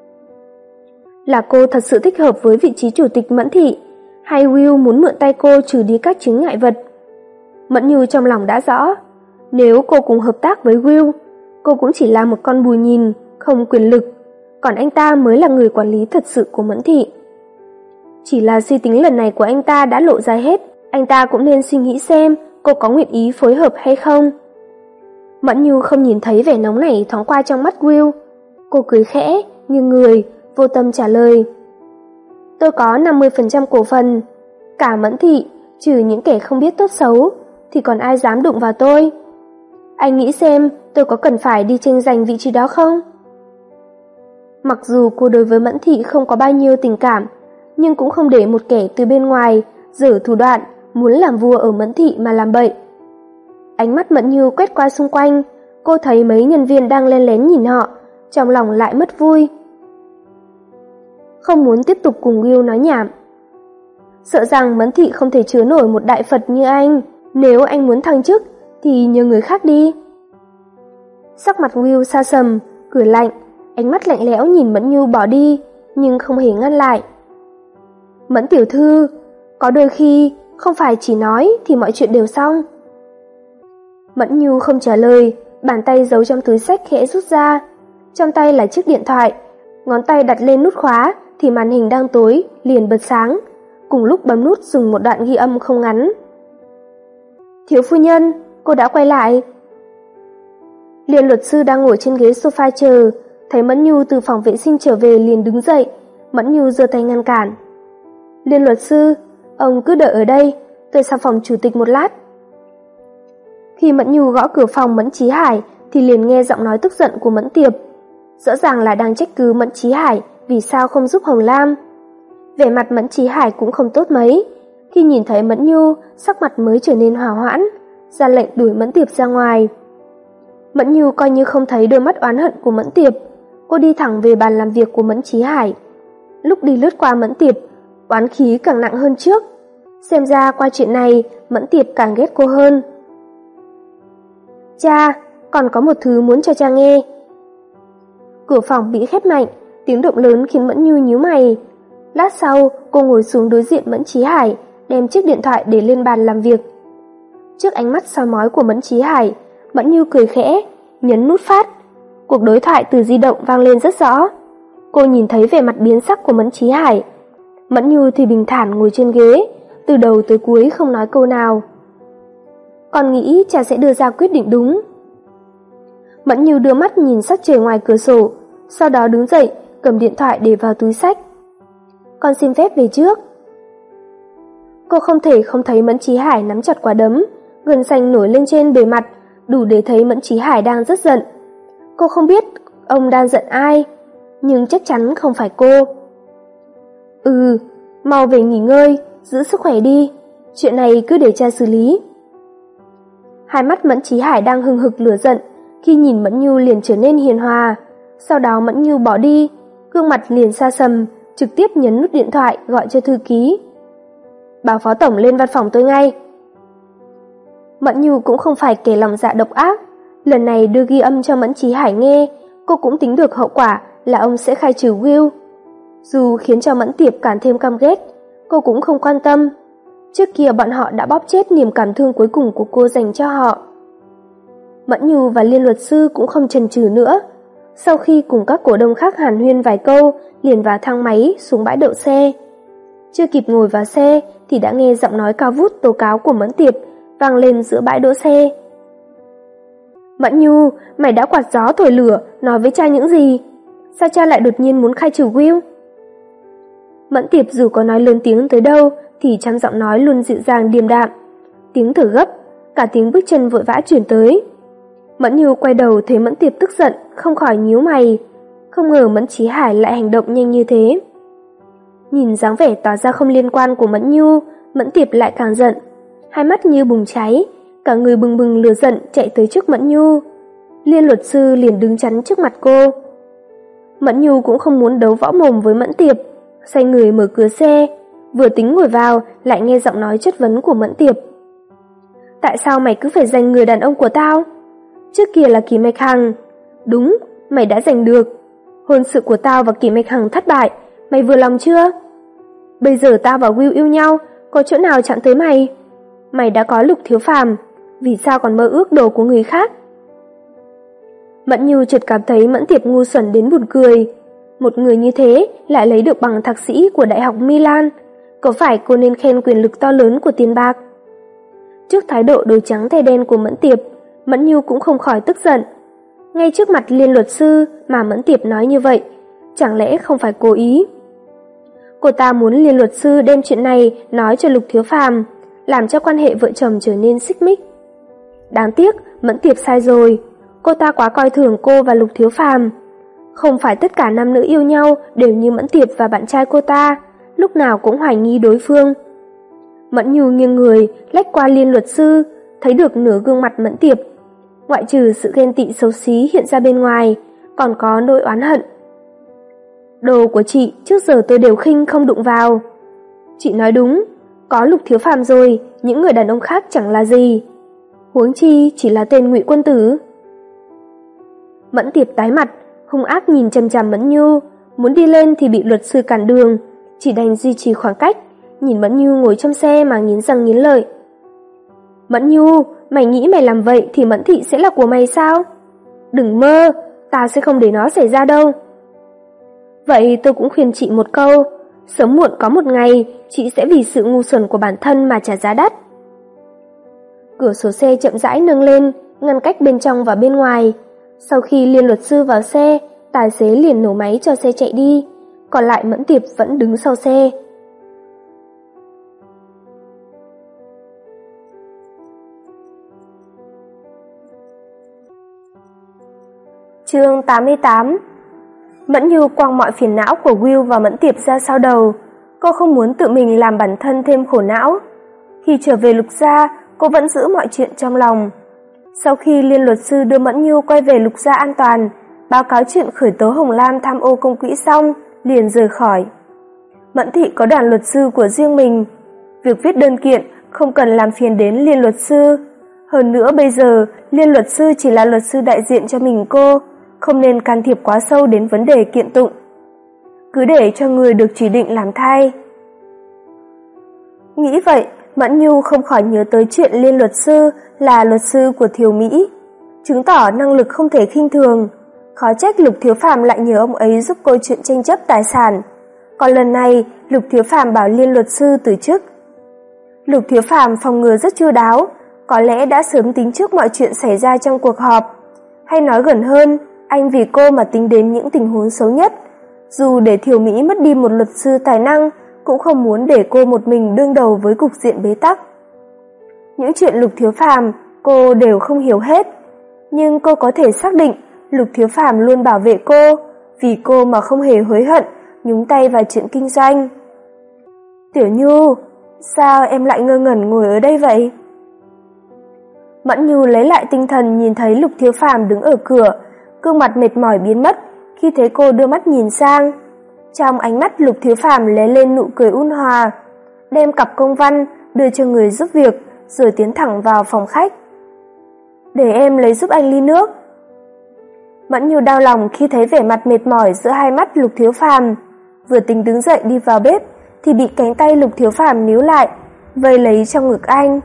S1: Là cô thật sự thích hợp với vị trí chủ tịch Mẫn thị, hay Will muốn mượn tay cô trừ đi các chướng ngại vật? Mẫn Nhu trong lòng đã rõ, nếu cô cùng hợp tác với Will, cô cũng chỉ là một con bù nhìn, không quyền lực, còn anh ta mới là người quản lý thật sự của Mẫn thị. Chỉ là suy tính lần này của anh ta đã lộ ra hết, anh ta cũng nên suy nghĩ xem cô có nguyện ý phối hợp hay không. Mẫn Nhu không nhìn thấy vẻ nóng nảy thoáng qua trong mắt Will. Cô cười khẽ, nghiêng người, vô tâm trả lời. tôi có năm mươi phần trăm cổ phần. Cả Mẫn thị, trừ những kẻ không biết tốt xấu, thì còn ai dám đụng vào tôi. Anh nghĩ xem tôi có cần phải đi tranh giành vị trí đó không? Mặc dù cô đối với Mẫn thị không có bao nhiêu tình cảm, nhưng cũng không để một kẻ từ bên ngoài giở thủ đoạn muốn làm vua ở Mẫn thị mà làm bậy. Ánh mắt Mẫn Như quét qua xung quanh, cô thấy mấy nhân viên đang len lén nhìn họ, trong lòng lại mất vui. Không muốn tiếp tục cùng Will nói nhảm. Sợ rằng Mẫn thị không thể chứa nổi một đại Phật như anh, nếu anh muốn thăng chức thì nhờ người khác đi. Sắc mặt Will xa sầm, cười lạnh, ánh mắt lạnh lẽo nhìn Mẫn Như bỏ đi, nhưng không hề ngăn lại. Mẫn tiểu thư, có đôi khi không phải chỉ nói thì mọi chuyện đều xong. Mẫn Như không trả lời, bàn tay giấu trong túi xách khẽ rút ra. Trong tay là chiếc điện thoại, ngón tay đặt lên nút khóa thì màn hình đang tối liền bật sáng, cùng lúc bấm nút dừng một đoạn ghi âm không ngắn. Thiếu phu nhân, cô đã quay lại. Liên luật sư đang ngồi trên ghế sofa chờ, thấy Mẫn Như từ phòng vệ sinh trở về liền đứng dậy. Mẫn Như giơ tay ngăn cản. Liên luật sư, ông cứ đợi ở đây, tôi sang phòng chủ tịch một lát. Khi Mẫn Như gõ cửa phòng Mẫn Chí Hải thì liền nghe giọng nói tức giận của Mẫn Tiệp. Rõ ràng là đang trách cứ Mẫn Chí Hải vì sao không giúp Hồng Lam. Vẻ mặt Mẫn Chí Hải cũng không tốt mấy. Khi nhìn thấy Mẫn Như, sắc mặt mới trở nên hòa hoãn, ra lệnh đuổi Mẫn Tiệp ra ngoài. Mẫn Như coi như không thấy đôi mắt oán hận của Mẫn Tiệp, cô đi thẳng về bàn làm việc của Mẫn Chí Hải. Lúc đi lướt qua Mẫn Tiệp, oán khí càng nặng hơn trước. Xem ra qua chuyện này, Mẫn Tiệp càng ghét cô hơn. Cha, còn có một thứ muốn cho cha nghe. Cửa phòng bị khép mạnh, tiếng động lớn khiến Mẫn Như nhíu mày. Lát sau, cô ngồi xuống đối diện Mẫn Chí Hải, đem chiếc điện thoại để lên bàn làm việc. Trước ánh mắt soi mói của Mẫn Chí Hải, Mẫn Như cười khẽ, nhấn nút phát. Cuộc đối thoại từ di động vang lên rất rõ. Cô nhìn thấy vẻ mặt biến sắc của Mẫn Chí Hải. Mẫn Như thì bình thản ngồi trên ghế, từ đầu tới cuối không nói câu nào. Con nghĩ cha sẽ đưa ra quyết định đúng. Mẫn Như đưa mắt nhìn sắc trời ngoài cửa sổ, sau đó đứng dậy, cầm điện thoại để vào túi xách. Con xin phép về trước. Cô không thể không thấy Mẫn Chí Hải nắm chặt quả đấm, gân xanh nổi lên trên bề mặt, đủ để thấy Mẫn Chí Hải đang rất giận. Cô không biết ông đang giận ai, nhưng chắc chắn không phải cô. Ừ, mau về nghỉ ngơi, giữ sức khỏe đi, chuyện này cứ để cha xử lý. Hai mắt Mẫn Chí Hải đang hừng hực lửa giận, khi nhìn Mẫn Như liền trở nên hiền hòa. Sau đó Mẫn Như bỏ đi, gương mặt liền xa sầm, trực tiếp nhấn nút điện thoại gọi cho thư ký. Bảo phó tổng lên văn phòng tôi ngay. Mẫn Như cũng không phải kẻ lòng dạ độc ác, lần này đưa ghi âm cho Mẫn Chí Hải nghe, cô cũng tính được hậu quả là ông sẽ khai trừ Will. Dù khiến cho Mẫn Tiệp càng thêm căm ghét, cô cũng không quan tâm. Trước kia bọn họ đã bóp chết niềm cảm thương cuối cùng của cô dành cho họ. Mẫn Như và Liên luật sư cũng không chần chừ nữa. Sau khi cùng các cổ đông khác hàn huyên vài câu, liền vào thang máy xuống bãi đậu xe. Chưa kịp ngồi vào xe thì đã nghe giọng nói cao vút tố cáo của Mẫn Tiệp vang lên giữa bãi đỗ xe. Mẫn Như, mày đã quạt gió thổi lửa nói với cha những gì? Sao cha lại đột nhiên muốn khai trừ Will? Mẫn Tiệp dù có nói lớn tiếng tới đâu thì trong giọng nói luôn dịu dàng điềm đạm. Tiếng thở gấp, cả tiếng bước chân vội vã chuyển tới. Mẫn Như quay đầu thấy Mẫn Tiệp tức giận, không khỏi nhíu mày. Không ngờ Mẫn Chí Hải lại hành động nhanh như thế. Nhìn dáng vẻ tỏ ra không liên quan của Mẫn Như, Mẫn Tiệp lại càng giận. Hai mắt như bùng cháy, cả người bừng bừng lửa giận chạy tới trước Mẫn Như. Liên luật sư liền đứng chắn trước mặt cô. Mẫn Như cũng không muốn đấu võ mồm với Mẫn Tiệp, xoay người mở cửa xe, vừa tính ngồi vào lại nghe giọng nói chất vấn của Mẫn Tiệp. Tại sao mày cứ phải giành người đàn ông của tao? Trước kia là Kỷ Mạch Hằng. Đúng, mày đã giành được. Hôn sự của tao và Kỷ Mạch Hằng thất bại, mày vừa lòng chưa? Bây giờ tao và Will yêu nhau, có chỗ nào chạm tới mày? Mày đã có Lục Thiếu Phàm, vì sao còn mơ ước đồ của người khác? Mẫn Như chợt cảm thấy Mẫn Tiệp ngu xuẩn đến buồn cười. Một người như thế lại lấy được bằng thạc sĩ của Đại học Milan, có phải cô nên khen quyền lực to lớn của tiền bạc? Trước thái độ đổi trắng thay đen của Mẫn Tiệp, Mẫn Như cũng không khỏi tức giận. Ngay trước mặt Liên luật sư mà Mẫn Tiệp nói như vậy, chẳng lẽ không phải cố ý? Cô ta muốn Liên luật sư đem chuyện này nói cho Lục Thiếu Phàm, làm cho quan hệ vợ chồng trở nên xích mích. Đáng tiếc, Mẫn Tiệp sai rồi, cô ta quá coi thường cô và Lục Thiếu Phàm. Không phải tất cả nam nữ yêu nhau đều như Mẫn Tiệp và bạn trai cô ta, lúc nào cũng hoài nghi đối phương. Mẫn Nhu nghiêng người, lách qua Liên luật sư, thấy được nửa gương mặt Mẫn Tiệp. Ngoại trừ sự ghen tị xấu xí hiện ra bên ngoài, còn có nỗi oán hận. Đồ của chị trước giờ tôi đều khinh không đụng vào. Chị nói đúng, có Lục Thiếu Phàm rồi, những người đàn ông khác chẳng là gì. Huống chi chỉ là tên ngụy quân tử. Mẫn Tiệp tái mặt, hung ác nhìn chằm chằm Mẫn Nhu, muốn đi lên thì bị luật sư cản đường, chỉ đành duy trì khoảng cách, nhìn Mẫn Nhu ngồi trong xe mà nghiến răng nghiến lợi. Mẫn Nhu, mày nghĩ mày làm vậy thì Mẫn Thị sẽ là của mày sao? Đừng mơ, tao sẽ không để nó xảy ra đâu. Vậy tôi cũng khuyên chị một câu, sớm muộn có một ngày chị sẽ vì sự ngu xuẩn của bản thân mà trả giá đắt. Cửa sổ xe chậm rãi nâng lên, ngăn cách bên trong và bên ngoài. Sau khi Liên luật sư vào xe, tài xế liền nổ máy cho xe chạy đi, còn lại Mẫn Tiệp vẫn đứng sau xe. Chương tám mươi tám. Mẫn Nhu quăng mọi phiền não của Will và Mẫn Tiệp ra sau đầu. Cô không muốn tự mình làm bản thân thêm khổ não. Khi trở về Lục gia, cô vẫn giữ mọi chuyện trong lòng. Sau khi Liên luật sư đưa Mẫn Nhu quay về Lục gia an toàn, báo cáo chuyện khởi tố Hồng Lam tham ô công quỹ xong, liền rời khỏi. Mẫn Thị có đoàn luật sư của riêng mình. Việc viết đơn kiện không cần làm phiền đến Liên luật sư. Hơn nữa bây giờ, Liên luật sư chỉ là luật sư đại diện cho mình cô, không nên can thiệp quá sâu đến vấn đề kiện tụng. Cứ để cho người được chỉ định làm thay. Nghĩ vậy, Mẫn Nhu không khỏi nhớ tới chuyện Liên luật sư là luật sư của Thiều Mỹ, chứng tỏ năng lực không thể khinh thường. Khó trách Lục Thiếu Phàm lại nhờ ông ấy giúp cô chuyện tranh chấp tài sản. Còn lần này, Lục Thiếu Phàm bảo Liên luật sư từ chức. Lục Thiếu Phàm phòng ngừa rất chu đáo, có lẽ đã sớm tính trước mọi chuyện xảy ra trong cuộc họp. Hay nói gần hơn, anh vì cô mà tính đến những tình huống xấu nhất. Dù để Thiều Mỹ mất đi một luật sư tài năng, cũng không muốn để cô một mình đương đầu với cục diện bế tắc. Những chuyện Lục Thiếu Phàm cô đều không hiểu hết, nhưng cô có thể xác định Lục Thiếu Phàm luôn bảo vệ cô, vì cô mà không hề hối hận nhúng tay vào chuyện kinh doanh. Tiểu Nhu, sao em lại ngơ ngẩn ngồi ở đây vậy? Mẫn Nhu lấy lại tinh thần nhìn thấy Lục Thiếu Phàm đứng ở cửa, gương mặt mệt mỏi biến mất khi thấy cô đưa mắt nhìn sang. Trong ánh mắt Lục Thiếu Phàm lóe lên nụ cười ôn hòa, đem cặp công văn đưa cho người giúp việc rồi tiến thẳng vào phòng khách. Để em lấy giúp anh ly nước. Mẫn Nhu đau lòng khi thấy vẻ mặt mệt mỏi giữa hai mắt Lục Thiếu Phàm, vừa tính đứng dậy đi vào bếp thì bị cánh tay Lục Thiếu Phàm níu lại, vây lấy trong ngực anh.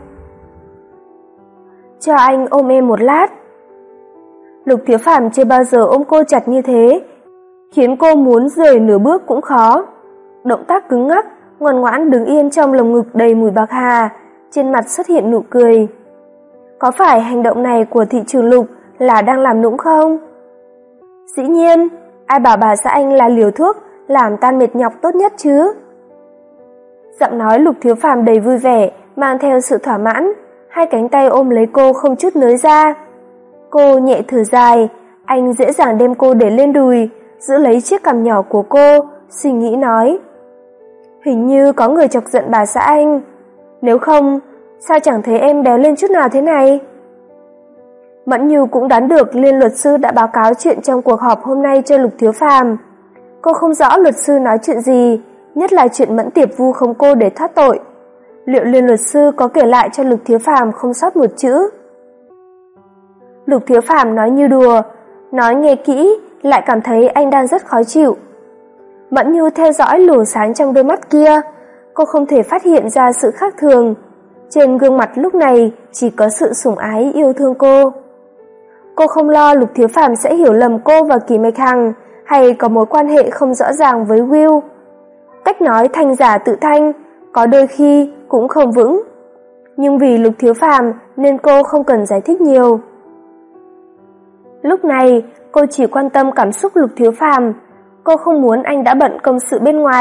S1: Cho anh ôm em một lát. Lục Thiếu Phàm chưa bao giờ ôm cô chặt như thế, khiến cô muốn rời nửa bước cũng khó. Động tác cứng ngắc, ngoan ngoãn đứng yên trong lồng ngực đầy mùi bạc hà, trên mặt xuất hiện nụ cười. Có phải hành động này của thị trưởng Lục là đang làm nũng không? Dĩ nhiên, ai bảo bà xã anh là liều thuốc làm tan mệt nhọc tốt nhất chứ? Giọng nói Lục Thiếu Phàm đầy vui vẻ, mang theo sự thỏa mãn, hai cánh tay ôm lấy cô không chút nới ra. Cô nhẹ thở dài, anh dễ dàng đem cô để lên đùi, giữ lấy chiếc cằm nhỏ của cô, suy nghĩ nói. Hình như có người chọc giận bà xã anh. Nếu không, sao chẳng thấy em béo lên chút nào thế này? Mẫn Nhu cũng đoán được Liên luật sư đã báo cáo chuyện trong cuộc họp hôm nay cho Lục Thiếu Phàm. Cô không rõ luật sư nói chuyện gì, nhất là chuyện Mẫn Tiệp vu khống cô để thoát tội. Liệu Liên luật sư có kể lại cho Lục Thiếu Phàm không sót một chữ? Lục Thiếu Phàm nói như đùa, nói nghe kỹ lại cảm thấy anh đang rất khó chịu. Mẫn Nhu theo dõi luồng sáng trong đôi mắt kia, cô không thể phát hiện ra sự khác thường. Trên gương mặt lúc này chỉ có sự sủng ái yêu thương cô. Cô không lo Lục Thiếu Phàm sẽ hiểu lầm cô và Kỳ Mạch Hằng, hay có mối quan hệ không rõ ràng với Will. Cách nói thanh giả tự thanh, có đôi khi cũng không vững. Nhưng vì Lục Thiếu Phàm nên cô không cần giải thích nhiều. Lúc này, cô chỉ quan tâm cảm xúc Lục Thiếu Phàm. Cô không muốn anh đã bận công sự bên ngoài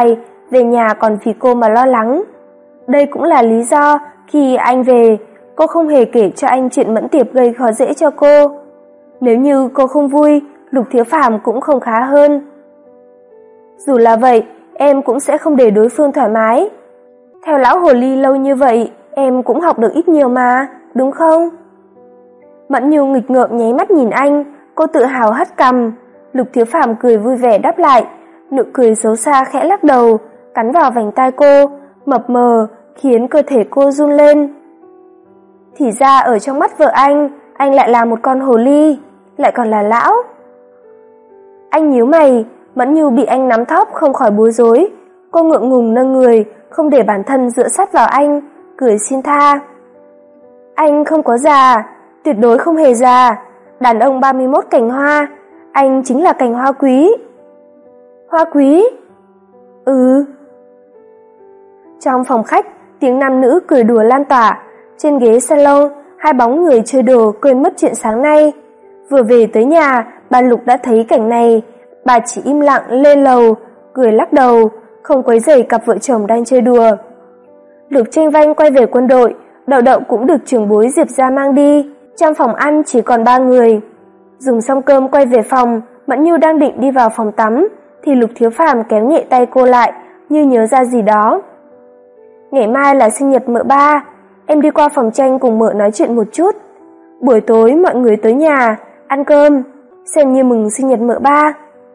S1: về nhà còn vì cô mà lo lắng. Đây cũng là lý do khi anh về, cô không hề kể cho anh chuyện Mẫn Tiệp gây khó dễ cho cô. Nếu như cô không vui, Lục Thiếu Phàm cũng không khá hơn. Dù là vậy, em cũng sẽ không để đối phương thoải mái. Theo lão hồ ly lâu như vậy, em cũng học được ít nhiều mà, đúng không? Mẫn Nhu nghịch ngợm nháy mắt nhìn anh, cô tự hào hất cằm. Lục Thiếu Phàm cười vui vẻ đáp lại, nụ cười xấu xa khẽ lắc đầu, cắn vào vành tai cô, mập mờ, khiến cơ thể cô run lên. Thì ra ở trong mắt vợ anh, anh lại là một con hồ ly, lại còn là lão. Anh nhíu mày, Mẫn Nhu bị anh nắm thóp không khỏi bối rối. Cô ngượng ngùng nâng người, không để bản thân dựa sát vào anh, cười xin tha. Anh không có già, tuyệt đối không hề già. Đàn ông ba mươi mốt cành hoa, anh chính là cành hoa quý. Hoa quý? Ừ. Trong phòng khách, tiếng nam nữ cười đùa lan tỏa. Trên ghế salon, hai bóng người chơi đồ quên mất chuyện sáng nay. Vừa về tới nhà, bà Lục đã thấy cảnh này. Bà chỉ im lặng lên lầu, cười lắc đầu, không quấy rầy cặp vợ chồng đang chơi đùa. Lục Tranh Vanh quay về quân đội, Đậu Đậu cũng được trưởng bối Diệp gia mang đi. Trong phòng ăn chỉ còn ba người. Dùng xong cơm quay về phòng, Mẫn Nhu đang định đi vào phòng tắm, thì Lục Thiếu Phàm kéo nhẹ tay cô lại, như nhớ ra gì đó. Ngày mai là sinh nhật mợ ba, em đi qua phòng Tranh cùng mợ nói chuyện một chút. Buổi tối mọi người tới nhà, ăn cơm, xem như mừng sinh nhật mợ ba.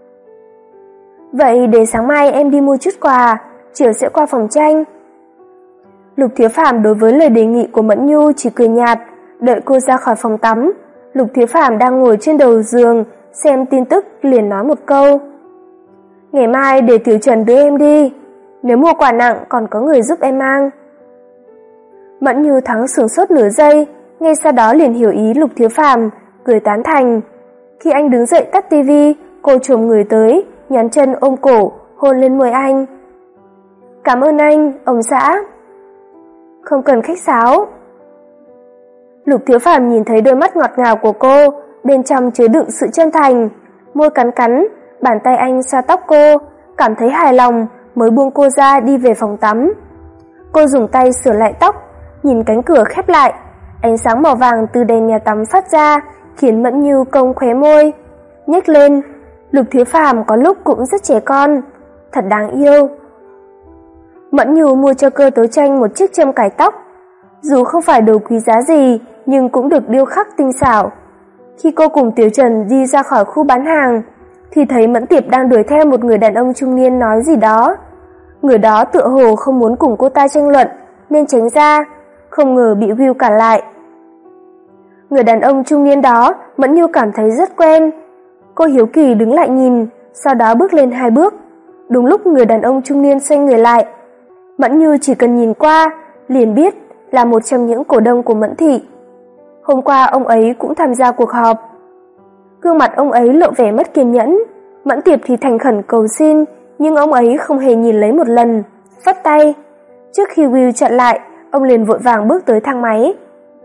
S1: Vậy để sáng mai em đi mua chút quà, chiều sẽ qua phòng Tranh. Lục Thiếu Phàm đối với lời đề nghị của Mẫn Nhu chỉ cười nhạt, đợi cô ra khỏi phòng tắm. Lục Thiếu Phàm đang ngồi trên đầu giường xem tin tức liền nói một câu. Ngày mai để Tiểu Trần đưa em đi, nếu mua quà nặng còn có người giúp em mang. Mẫn Nhu Thắng sửng sốt nửa giây, ngay sau đó liền hiểu ý Lục Thiếu Phàm, cười tán thành. Khi anh đứng dậy tắt tivi, cô chồm người tới, nhón chân ôm cổ, hôn lên môi anh. Cảm ơn anh, ông xã. Không cần khách sáo. Lục Thiếu Phàm nhìn thấy đôi mắt ngọt ngào của cô, bên trong chứa đựng sự chân thành, môi cắn cắn, bàn tay anh xoa tóc cô, cảm thấy hài lòng mới buông cô ra đi về phòng tắm. Cô dùng tay sửa lại tóc, nhìn cánh cửa khép lại, ánh sáng màu vàng từ đèn nhà tắm phát ra, khiến Mẫn Nhu cong khóe môi, nhếch lên. Lục Thiếu Phàm có lúc cũng rất trẻ con, thật đáng yêu. Mẫn Nhu mua cho Cơ Tố Tranh một chiếc châm cài tóc, dù không phải đồ quý giá gì nhưng cũng được điêu khắc tinh xảo. Khi cô cùng Tiểu Trần đi ra khỏi khu bán hàng thì thấy Mẫn Tiệp đang đuổi theo một người đàn ông trung niên nói gì đó. Người đó tựa hồ không muốn cùng cô ta tranh luận nên tránh ra, không ngờ bị Will cản lại. Người đàn ông trung niên đó Mẫn Nhu cảm thấy rất quen. Cô hiếu kỳ đứng lại nhìn, sau đó bước lên hai bước. Đúng lúc người đàn ông trung niên xoay người lại, Mẫn Nhu chỉ cần nhìn qua liền biết là một trong những cổ đông của Mẫn Thị. Hôm qua ông ấy cũng tham gia cuộc họp. Gương mặt ông ấy lộ vẻ mất kiên nhẫn, Mẫn Tiệp thì thành khẩn cầu xin, nhưng ông ấy không hề nhìn lấy một lần, phất tay. Trước khi Will chặn lại, ông liền vội vàng bước tới thang máy.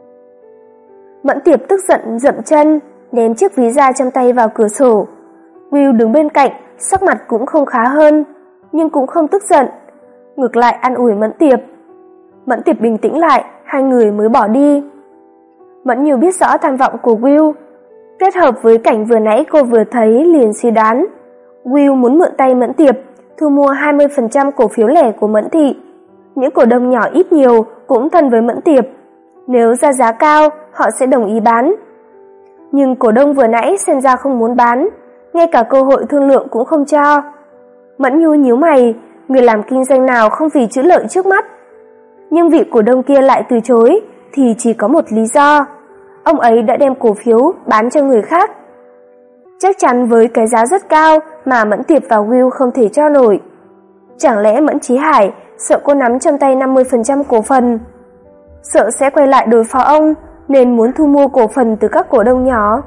S1: Mẫn Tiệp tức giận dậm chân, ném chiếc ví da trong tay vào cửa sổ. Will đứng bên cạnh, sắc mặt cũng không khá hơn, nhưng cũng không tức giận, ngược lại an ủi Mẫn Tiệp. Mẫn Tiệp bình tĩnh lại, hai người mới bỏ đi. Mẫn Nhu biết rõ tham vọng của Will, kết hợp với cảnh vừa nãy cô vừa thấy liền suy đoán Will muốn mượn tay Mẫn Tiệp thu mua hai mươi phần trăm cổ phiếu lẻ của Mẫn Thị. Những cổ đông nhỏ ít nhiều cũng thân với Mẫn Tiệp, nếu ra giá cao họ sẽ đồng ý bán. Nhưng cổ đông vừa nãy xem ra không muốn bán, ngay cả cơ hội thương lượng cũng không cho. Mẫn Nhu nhíu mày, người làm kinh doanh nào không vì chữ lợi trước mắt. Nhưng vị cổ đông kia lại từ chối thì chỉ có một lý do, ông ấy đã đem cổ phiếu bán cho người khác. Chắc chắn với cái giá rất cao mà Mẫn Tiệp và Will không thể cho nổi. Chẳng lẽ Mẫn Chí Hải sợ cô nắm trong tay năm mươi phần trăm cổ phần, sợ sẽ quay lại đối phó ông nên muốn thu mua cổ phần từ các cổ đông nhỏ?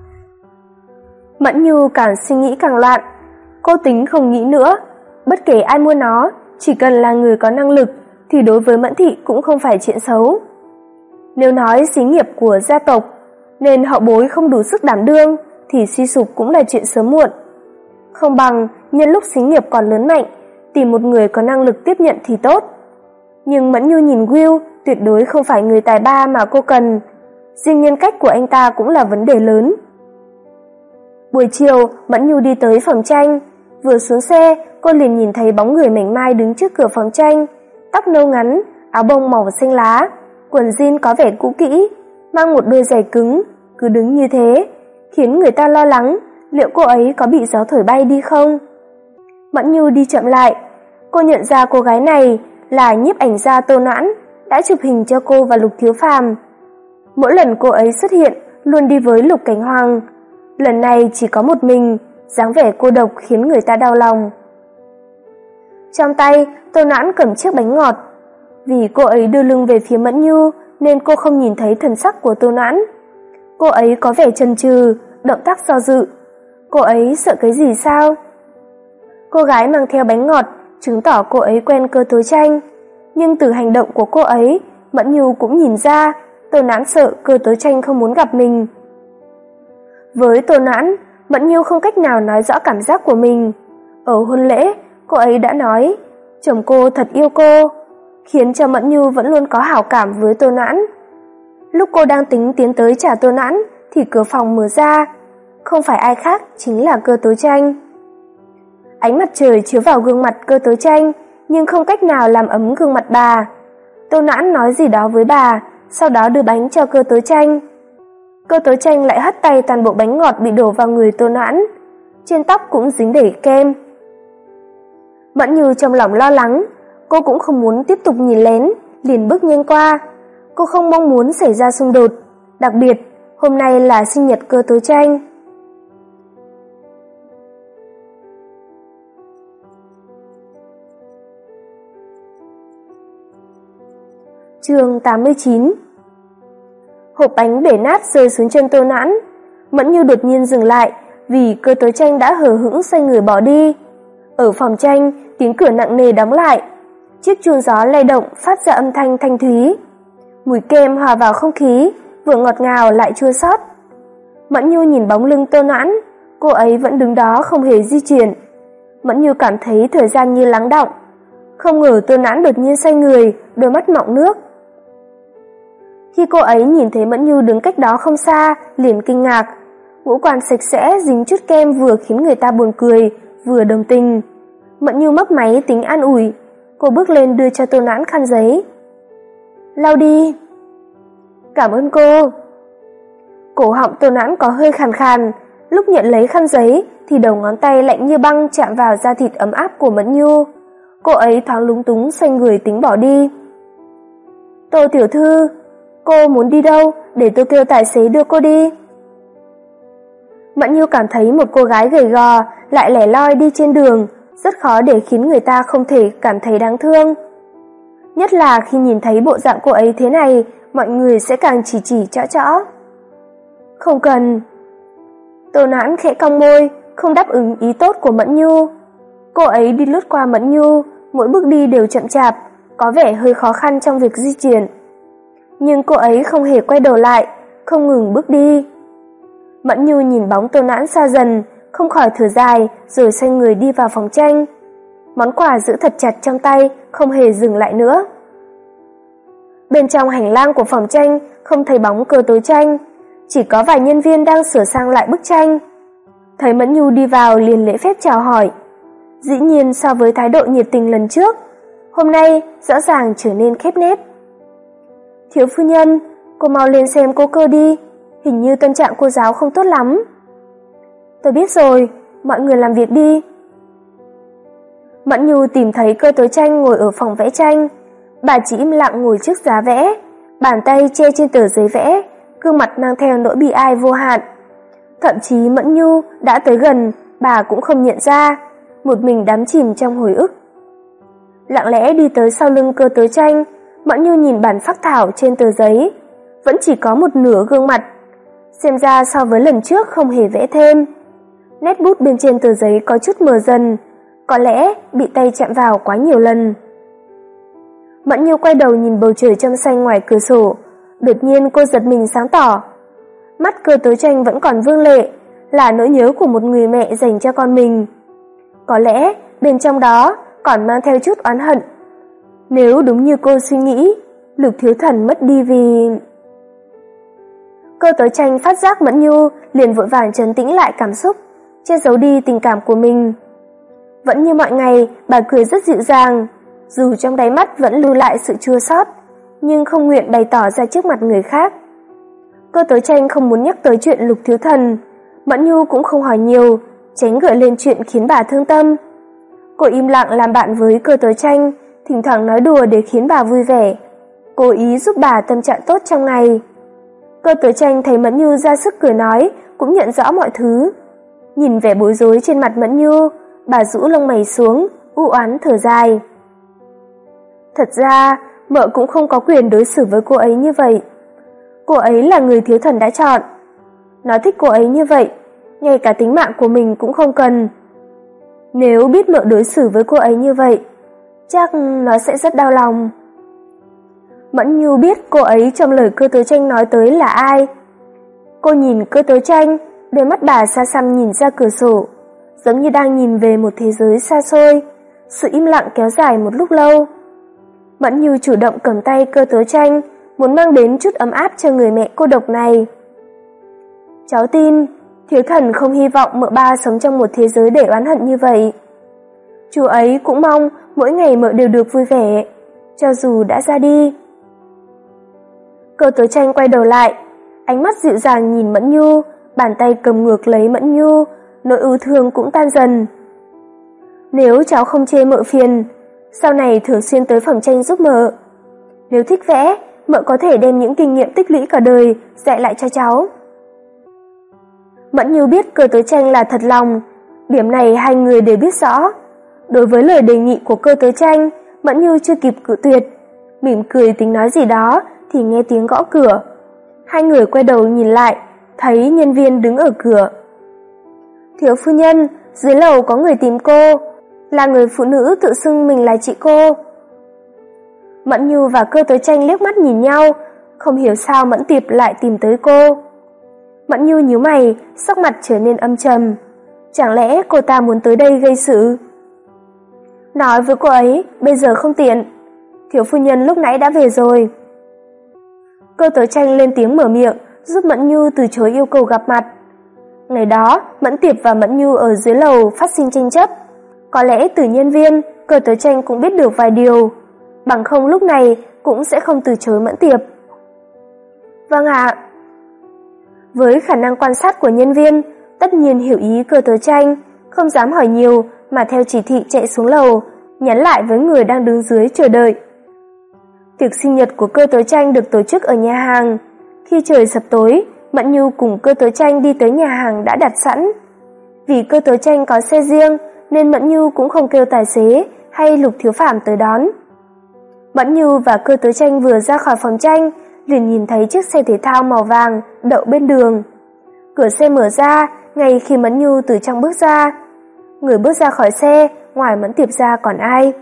S1: Mẫn Nhu càng suy nghĩ càng loạn, cô tính không nghĩ nữa, bất kể ai mua nó, chỉ cần là người có năng lực thì đối với Mẫn Thị cũng không phải chuyện xấu. Nếu nói xí nghiệp của gia tộc nên hậu bối không đủ sức đảm đương thì suy sụp cũng là chuyện sớm muộn. Không bằng nhân lúc xí nghiệp còn lớn mạnh tìm một người có năng lực tiếp nhận thì tốt. Nhưng Mẫn Nhu nhìn Will tuyệt đối không phải người tài ba mà cô cần. Riêng nhân cách của anh ta cũng là vấn đề lớn. Buổi chiều, Mẫn Nhu đi tới phòng tranh. Vừa xuống xe, cô liền nhìn thấy bóng người mảnh mai đứng trước cửa phòng tranh, tóc nâu ngắn, áo bông màu xanh lá, quần jean có vẻ cũ kỹ, mang một đôi giày cứng, cứ đứng như thế, khiến người ta lo lắng liệu cô ấy có bị gió thổi bay đi không. Mẫn Nhu đi chậm lại, cô nhận ra cô gái này là nhiếp ảnh gia Tô Noãn, đã chụp hình cho cô và Lục Thiếu Phàm. Mỗi lần cô ấy xuất hiện luôn đi với Lục Cảnh Hoàng, lần này chỉ có một mình, dáng vẻ cô độc khiến người ta đau lòng. Trong tay, Tô Noãn cầm chiếc bánh ngọt. Vì cô ấy đưa lưng về phía Mẫn Nhu nên cô không nhìn thấy thần sắc của Tô Noãn. Cô ấy có vẻ chần chừ, động tác do dự. Cô ấy sợ cái gì sao? Cô gái mang theo bánh ngọt chứng tỏ cô ấy quen Cơ Tố Tranh, nhưng từ hành động của cô ấy, Mẫn Nhu cũng nhìn ra Tô Noãn sợ Cơ Tố Tranh không muốn gặp mình. Với Tô Noãn, Mẫn Nhu không cách nào nói rõ cảm giác của mình. Ở hôn lễ, cô ấy đã nói chồng cô thật yêu cô, khiến cho Mẫn Nhu vẫn luôn có hảo cảm với Tô Noãn. Lúc cô đang tính tiến tới chào Tô Noãn thì cửa phòng mở ra, không phải ai khác chính là Cơ Tố Tranh. Ánh mặt trời chiếu vào gương mặt Cơ Tố Tranh nhưng không cách nào làm ấm gương mặt bà. Tô Noãn nói gì đó với bà, sau đó đưa bánh cho Cơ Tố Tranh. Cơ Tố Tranh lại hất tay toàn bộ bánh ngọt bị đổ vào người Tô Noãn, trên tóc cũng dính đầy kem. Mẫn Nhu trong lòng lo lắng, cô cũng không muốn tiếp tục nhìn lén, liền bước nhanh qua. Cô không mong muốn xảy ra xung đột, đặc biệt hôm nay là sinh nhật Cơ Tố Tranh. Chương tám mươi chín. Hộp bánh bể nát rơi xuống chân Tô Noãn. Mẫn Nhu đột nhiên dừng lại vì Cơ Tố Tranh đã hờ hững xoay người bỏ đi. Ở phòng tranh, tiếng cửa nặng nề đóng lại. Chiếc chuông gió lay động phát ra âm thanh thanh thúy. Mùi kem hòa vào không khí, vừa ngọt ngào lại chua xót. Mẫn Nhu nhìn bóng lưng Tô Noãn, cô ấy vẫn đứng đó không hề di chuyển. Mẫn Nhu cảm thấy thời gian như lắng đọng. Không ngờ Tô Noãn đột nhiên xoay người, đôi mắt mọng nước. Khi cô ấy nhìn thấy Mẫn Nhu đứng cách đó không xa, liền kinh ngạc. Ngũ quan sạch sẽ dính chút kem vừa khiến người ta buồn cười, vừa đồng tình. Mẫn Nhu mấp máy tính an ủi, cô bước lên đưa cho Tô Noãn khăn giấy. Lau đi. Cảm ơn cô. Cổ họng Tô Noãn có hơi khàn khàn, lúc nhận lấy khăn giấy thì đầu ngón tay lạnh như băng chạm vào da thịt ấm áp của Mẫn Nhu. Cô ấy thoáng lúng túng xoay người tính bỏ đi. Tô tiểu thư, cô muốn đi đâu, để tôi kêu tài xế đưa cô đi. Mẫn Nhu cảm thấy một cô gái gầy gò lại lẻ loi đi trên đường, rất khó để khiến người ta không thể cảm thấy đáng thương. Nhất là khi nhìn thấy bộ dạng cô ấy thế này, mọi người sẽ càng chỉ chỉ trõ trõ. Không cần. Tô Noãn khẽ cong môi, không đáp ứng ý tốt của Mẫn Nhu. Cô ấy đi lướt qua Mẫn Nhu, mỗi bước đi đều chậm chạp, có vẻ hơi khó khăn trong việc di chuyển. Nhưng cô ấy không hề quay đầu lại, không ngừng bước đi. Mẫn Nhu nhìn bóng Tô Noãn xa dần, không khỏi thở dài rồi xoay người đi vào phòng tranh. Món quà giữ thật chặt trong tay, không hề dừng lại nữa. Bên trong hành lang của phòng tranh không thấy bóng Cơ Tố Tranh, chỉ có vài nhân viên đang sửa sang lại bức tranh. Thấy Mẫn Nhu đi vào liền lễ phép chào hỏi. Dĩ nhiên so với thái độ nhiệt tình lần trước, hôm nay rõ ràng trở nên khép nép. Thiếu phu nhân, cô mau lên xem cô Cơ đi, hình như tâm trạng cô giáo không tốt lắm. Tôi biết rồi, mọi người làm việc đi. Mẫn Nhu tìm thấy Cơ Tố Tranh ngồi ở phòng vẽ tranh. Bà chỉ im lặng ngồi trước giá vẽ, bàn tay che trên tờ giấy vẽ, gương mặt mang theo nỗi bi ai vô hạn. Thậm chí Mẫn Nhu đã tới gần, bà cũng không nhận ra, một mình đắm chìm trong hồi ức. Lặng lẽ đi tới sau lưng Cơ Tố Tranh, Mẫn Nhu nhìn bản phác thảo trên tờ giấy, vẫn chỉ có một nửa gương mặt. Xem ra so với lần trước không hề vẽ thêm. Nét bút bên trên tờ giấy có chút mờ dần, có lẽ bị tay chạm vào quá nhiều lần. Mẫn Nhu quay đầu nhìn bầu trời trong xanh ngoài cửa sổ, đột nhiên cô giật mình sáng tỏ. Mắt Cơ Tố Tranh vẫn còn vương lệ, là nỗi nhớ của một người mẹ dành cho con mình. Có lẽ bên trong đó còn mang theo chút oán hận. Nếu đúng như cô suy nghĩ, Lục Thiếu Thần mất đi vì... Cơ Tố Tranh phát giác Mẫn Nhu liền vội vàng trấn tĩnh lại cảm xúc, che giấu đi tình cảm của mình. Vẫn như mọi ngày, bà cười rất dịu dàng, dù trong đáy mắt vẫn lưu lại sự chua xót, nhưng không nguyện bày tỏ ra trước mặt người khác. Cơ Tố Tranh không muốn nhắc tới chuyện Lục Thiếu Thần, Mẫn Nhu cũng không hỏi nhiều, tránh gợi lên chuyện khiến bà thương tâm. Cô im lặng làm bạn với Cơ Tố Tranh, thỉnh thoảng nói đùa để khiến bà vui vẻ, cố ý giúp bà tâm trạng tốt trong ngày. Cơ Tố Tranh thấy Mẫn Nhu ra sức cười nói, cũng nhận rõ mọi thứ. Nhìn vẻ bối rối trên mặt Mẫn Nhu, bà rũ lông mày xuống, u oán thở dài. Thật ra, mợ cũng không có quyền đối xử với cô ấy như vậy. Cô ấy là người Thiếu Thần đã chọn. Nó thích cô ấy như vậy, ngay cả tính mạng của mình cũng không cần. Nếu biết mợ đối xử với cô ấy như vậy, chắc nó sẽ rất đau lòng. Mẫn Nhu biết cô ấy trong lời Cơ Tố Tranh nói tới là ai. Cô nhìn Cơ Tố Tranh, đôi mắt bà xa xăm nhìn ra cửa sổ, giống như đang nhìn về một thế giới xa xôi. Sự im lặng kéo dài một lúc lâu. Mẫn Nhu chủ động cầm tay Cơ Tố Tranh, muốn mang đến chút ấm áp cho người mẹ cô độc này. Cháu tin, Thiếu Thần không hy vọng mợ ba sống trong một thế giới để oán hận như vậy. Chú ấy cũng mong mỗi ngày mợ đều được vui vẻ, cho dù đã ra đi. Cơ Tố Tranh quay đầu lại, ánh mắt dịu dàng nhìn Mẫn Nhu, bàn tay cầm ngược lấy Mẫn Nhu, nỗi ưu thương cũng tan dần. Nếu cháu không chê mợ phiền, sau này thường xuyên tới phòng tranh giúp mợ. Nếu thích vẽ, mợ có thể đem những kinh nghiệm tích lũy cả đời dạy lại cho cháu. Mẫn Nhu biết Cơ Tố Tranh là thật lòng, điểm này hai người đều biết rõ. Đối với lời đề nghị của Cơ Tố Tranh, Mẫn Nhu chưa kịp cự tuyệt, mỉm cười tính nói gì đó thì nghe tiếng gõ cửa. Hai người quay đầu nhìn lại, thấy nhân viên đứng ở cửa. Thiếu phu nhân, dưới lầu có người tìm cô, là người phụ nữ tự xưng mình là chị cô. Mẫn Nhu và Cơ Tố Tranh liếc mắt nhìn nhau, không hiểu sao Mẫn Tiệp lại tìm tới cô. Mẫn Nhu nhíu mày, sắc mặt trở nên âm trầm. Chẳng lẽ cô ta muốn tới đây gây sự? Nói với cô ấy, bây giờ không tiện. Thiếu phu nhân lúc nãy đã về rồi. Cơ Tố Tranh lên tiếng mở miệng, giúp Mẫn Nhu từ chối yêu cầu gặp mặt. Ngày đó, Mẫn Tiệp và Mẫn Nhu ở dưới lầu phát sinh tranh chấp. Có lẽ từ nhân viên, Cơ Tố Tranh cũng biết được vài điều, bằng không lúc này cũng sẽ không từ chối Mẫn Tiệp. Vâng ạ. Với khả năng quan sát của nhân viên, tất nhiên hiểu ý Cơ Tố Tranh, không dám hỏi nhiều mà theo chỉ thị chạy xuống lầu, nhắn lại với người đang đứng dưới chờ đợi. Tiệc sinh nhật của Cơ Tố Tranh được tổ chức ở nhà hàng. Khi trời sập tối, Mẫn Nhu cùng Cơ Tố Tranh đi tới nhà hàng đã đặt sẵn. Vì Cơ Tố Tranh có xe riêng nên Mẫn Nhu cũng không kêu tài xế hay Lục Thiếu Phàm tới đón. Mẫn Nhu và Cơ Tố Tranh vừa ra khỏi phòng tranh, liền nhìn thấy chiếc xe thể thao màu vàng đậu bên đường. Cửa xe mở ra ngay khi Mẫn Nhu từ trong bước ra. Người bước ra khỏi xe, ngoài Mẫn Tiệp ra còn ai?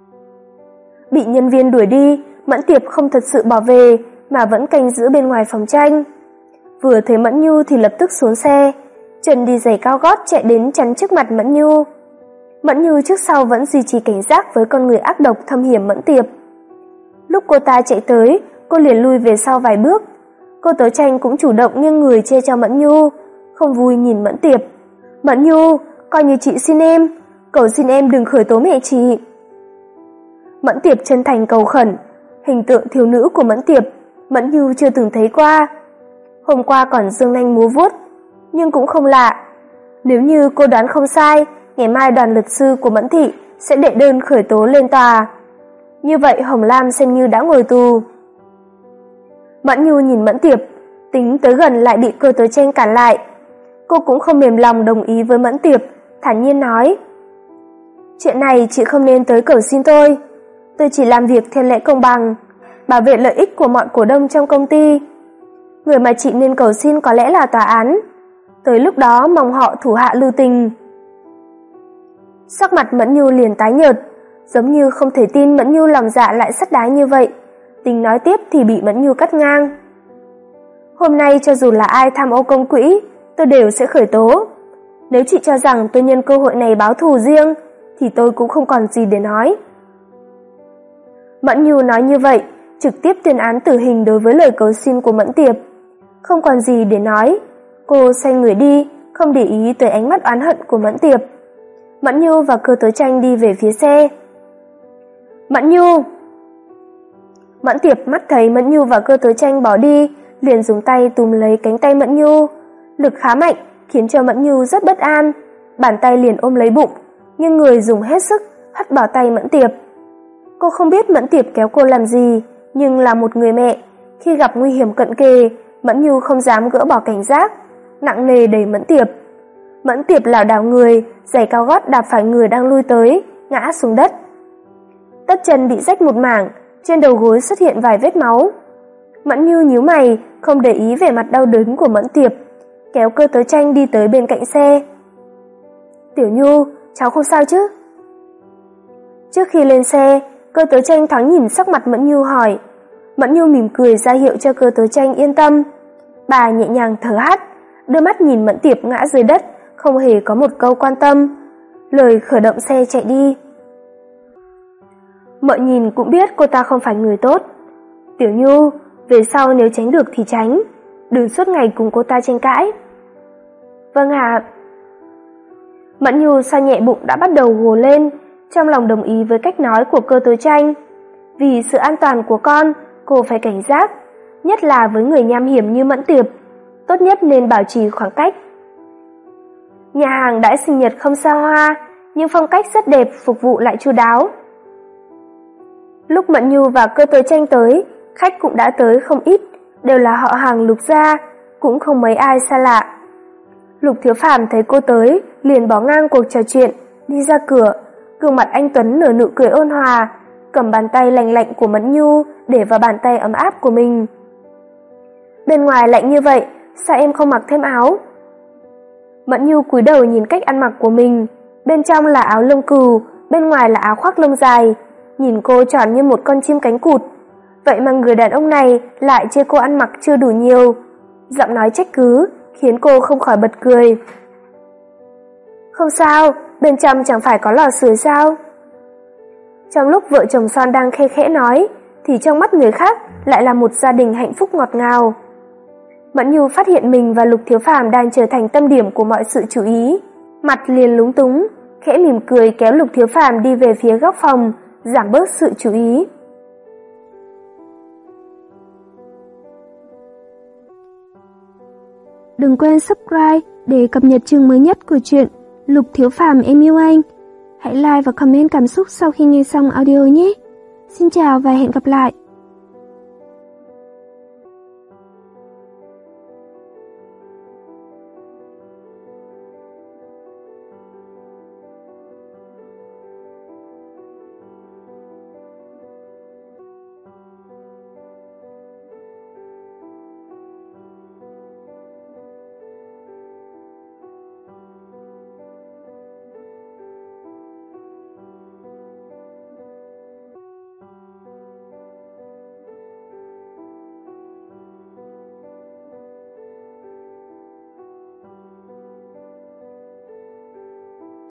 S1: Bị nhân viên đuổi đi, Mẫn Tiệp không thật sự bỏ về mà vẫn canh giữ bên ngoài phòng tranh. Vừa thấy Mẫn Nhu thì lập tức xuống xe, chân đi giày cao gót chạy đến chắn trước mặt Mẫn Nhu. Mẫn Nhu trước sau vẫn duy trì cảnh giác với con người ác độc thâm hiểm Mẫn Tiệp. Lúc cô ta chạy tới, cô liền lui về sau vài bước. Cô Tố Tranh cũng chủ động nghiêng người che cho Mẫn Nhu, không vui nhìn Mẫn Tiệp. Mẫn Nhu, coi như chị xin em, cầu xin em đừng khởi tố mẹ chị. Mẫn Tiệp chân thành cầu khẩn, hình tượng thiếu nữ của Mẫn Tiệp, Mẫn Nhu chưa từng thấy qua. Hôm qua còn dương nanh múa vuốt, nhưng cũng không lạ. Nếu như cô đoán không sai, ngày mai đoàn luật sư của Mẫn Thị sẽ đệ đơn khởi tố lên tòa. Như vậy Hồng Lam xem như đã ngồi tù. Mẫn Nhu nhìn Mẫn Tiệp, tính tới gần lại bị Cơ Tố Tranh cản lại. Cô cũng không mềm lòng đồng ý với Mẫn Tiệp, thản nhiên nói: Chuyện này chị không nên tới cầu xin tôi. Tôi chỉ làm việc theo lẽ công bằng, bảo vệ lợi ích của mọi cổ đông trong công ty. Người mà chị nên cầu xin có lẽ là tòa án. Tới lúc đó mong họ thủ hạ lưu tình. Sắc mặt Mẫn Nhu liền tái nhợt, giống như không thể tin Mẫn Nhu lòng dạ lại sắt đá như vậy. Tính nói tiếp thì bị Mẫn Nhu cắt ngang. Hôm nay cho dù là ai tham ô công quỹ, tôi đều sẽ khởi tố. Nếu chị cho rằng tôi nhân cơ hội này báo thù riêng, thì tôi cũng không còn gì để nói. Mẫn Nhu nói như vậy, trực tiếp tuyên án tử hình đối với lời cầu xin của Mẫn Tiệp. Không còn gì để nói, cô xoay người đi, không để ý tới ánh mắt oán hận của Mẫn Tiệp. Mẫn Nhu và Cơ Tớ Tranh đi về phía xe. Mẫn Nhu! Mẫn Tiệp mắt thấy Mẫn Nhu và Cơ Tớ Tranh bỏ đi, liền dùng tay túm lấy cánh tay Mẫn Nhu. Lực khá mạnh, khiến cho Mẫn Nhu rất bất an, bàn tay liền ôm lấy bụng, nhưng người dùng hết sức hất bỏ tay Mẫn Tiệp. Cô không biết Mẫn Tiệp kéo cô làm gì, nhưng là một người mẹ, khi gặp nguy hiểm cận kề, Mẫn Nhu không dám gỡ bỏ cảnh giác, nặng nề đẩy Mẫn Tiệp. Mẫn Tiệp lảo đảo người, giày cao gót đạp phải người đang lui tới, ngã xuống đất. Tất chân bị rách một mảng, trên đầu gối xuất hiện vài vết máu. Mẫn Nhu nhíu mày, không để ý vẻ mặt đau đớn của Mẫn Tiệp, kéo Cơ Tớ Tranh đi tới bên cạnh xe. Tiểu Nhu, cháu không sao chứ? Trước khi lên xe, Cơ Tớ Tranh thoáng nhìn sắc mặt Mẫn Nhu hỏi. Mẫn Nhu mỉm cười ra hiệu cho Cơ Tớ Tranh yên tâm. Bà nhẹ nhàng thở hắt, đưa mắt nhìn Mẫn Tiệp ngã dưới đất, không hề có một câu quan tâm. Lời khởi động xe chạy đi. Mợ nhìn cũng biết cô ta không phải người tốt. Tiểu Nhu, về sau nếu tránh được thì tránh, đừng suốt ngày cùng cô ta tranh cãi. Vâng ạ. Mẫn Nhu xoa nhẹ bụng đã bắt đầu gồ lên, trong lòng đồng ý với cách nói của Cơ Tớ Tranh. Vì sự an toàn của con, cô phải cảnh giác, nhất là với người nham hiểm như Mẫn Tiệp, tốt nhất nên bảo trì khoảng cách. Nhà hàng đãi sinh nhật không xa hoa, nhưng phong cách rất đẹp, phục vụ lại chu đáo. Lúc Mẫn Nhu và Cơ Tớ Tranh tới, khách cũng đã tới không ít, đều là họ hàng Lục gia, cũng không mấy ai xa lạ. Lục Thiếu Phàm thấy cô tới, liền bỏ ngang cuộc trò chuyện, đi ra cửa, gương mặt anh tuấn nở nụ cười ôn hòa, cầm bàn tay lạnh lạnh của Mẫn Nhu để vào bàn tay ấm áp của mình. Bên ngoài lạnh như vậy, sao em không mặc thêm áo? Mẫn Nhu cúi đầu nhìn cách ăn mặc của mình, bên trong là áo lông cừu, bên ngoài là áo khoác lông dài, nhìn cô tròn như một con chim cánh cụt. Vậy mà người đàn ông này lại chê cô ăn mặc chưa đủ nhiều. Giọng nói trách cứ khiến cô không khỏi bật cười. Không sao, bên trong chẳng phải có lò sưởi sao? Trong lúc vợ chồng son đang khe khẽ nói, thì trong mắt người khác lại là một gia đình hạnh phúc ngọt ngào. Mẫn Nhu phát hiện mình và Lục Thiếu Phàm đang trở thành tâm điểm của mọi sự chú ý, mặt liền lúng túng, khẽ mỉm cười kéo Lục Thiếu Phàm đi về phía góc phòng, giảm bớt sự chú ý.
S2: Đừng quên subscribe để cập nhật chương mới nhất của truyện Lục Thiếu Phàm Em Yêu Anh. Hãy like và comment cảm xúc sau khi nghe xong audio nhé. Xin chào và hẹn gặp lại.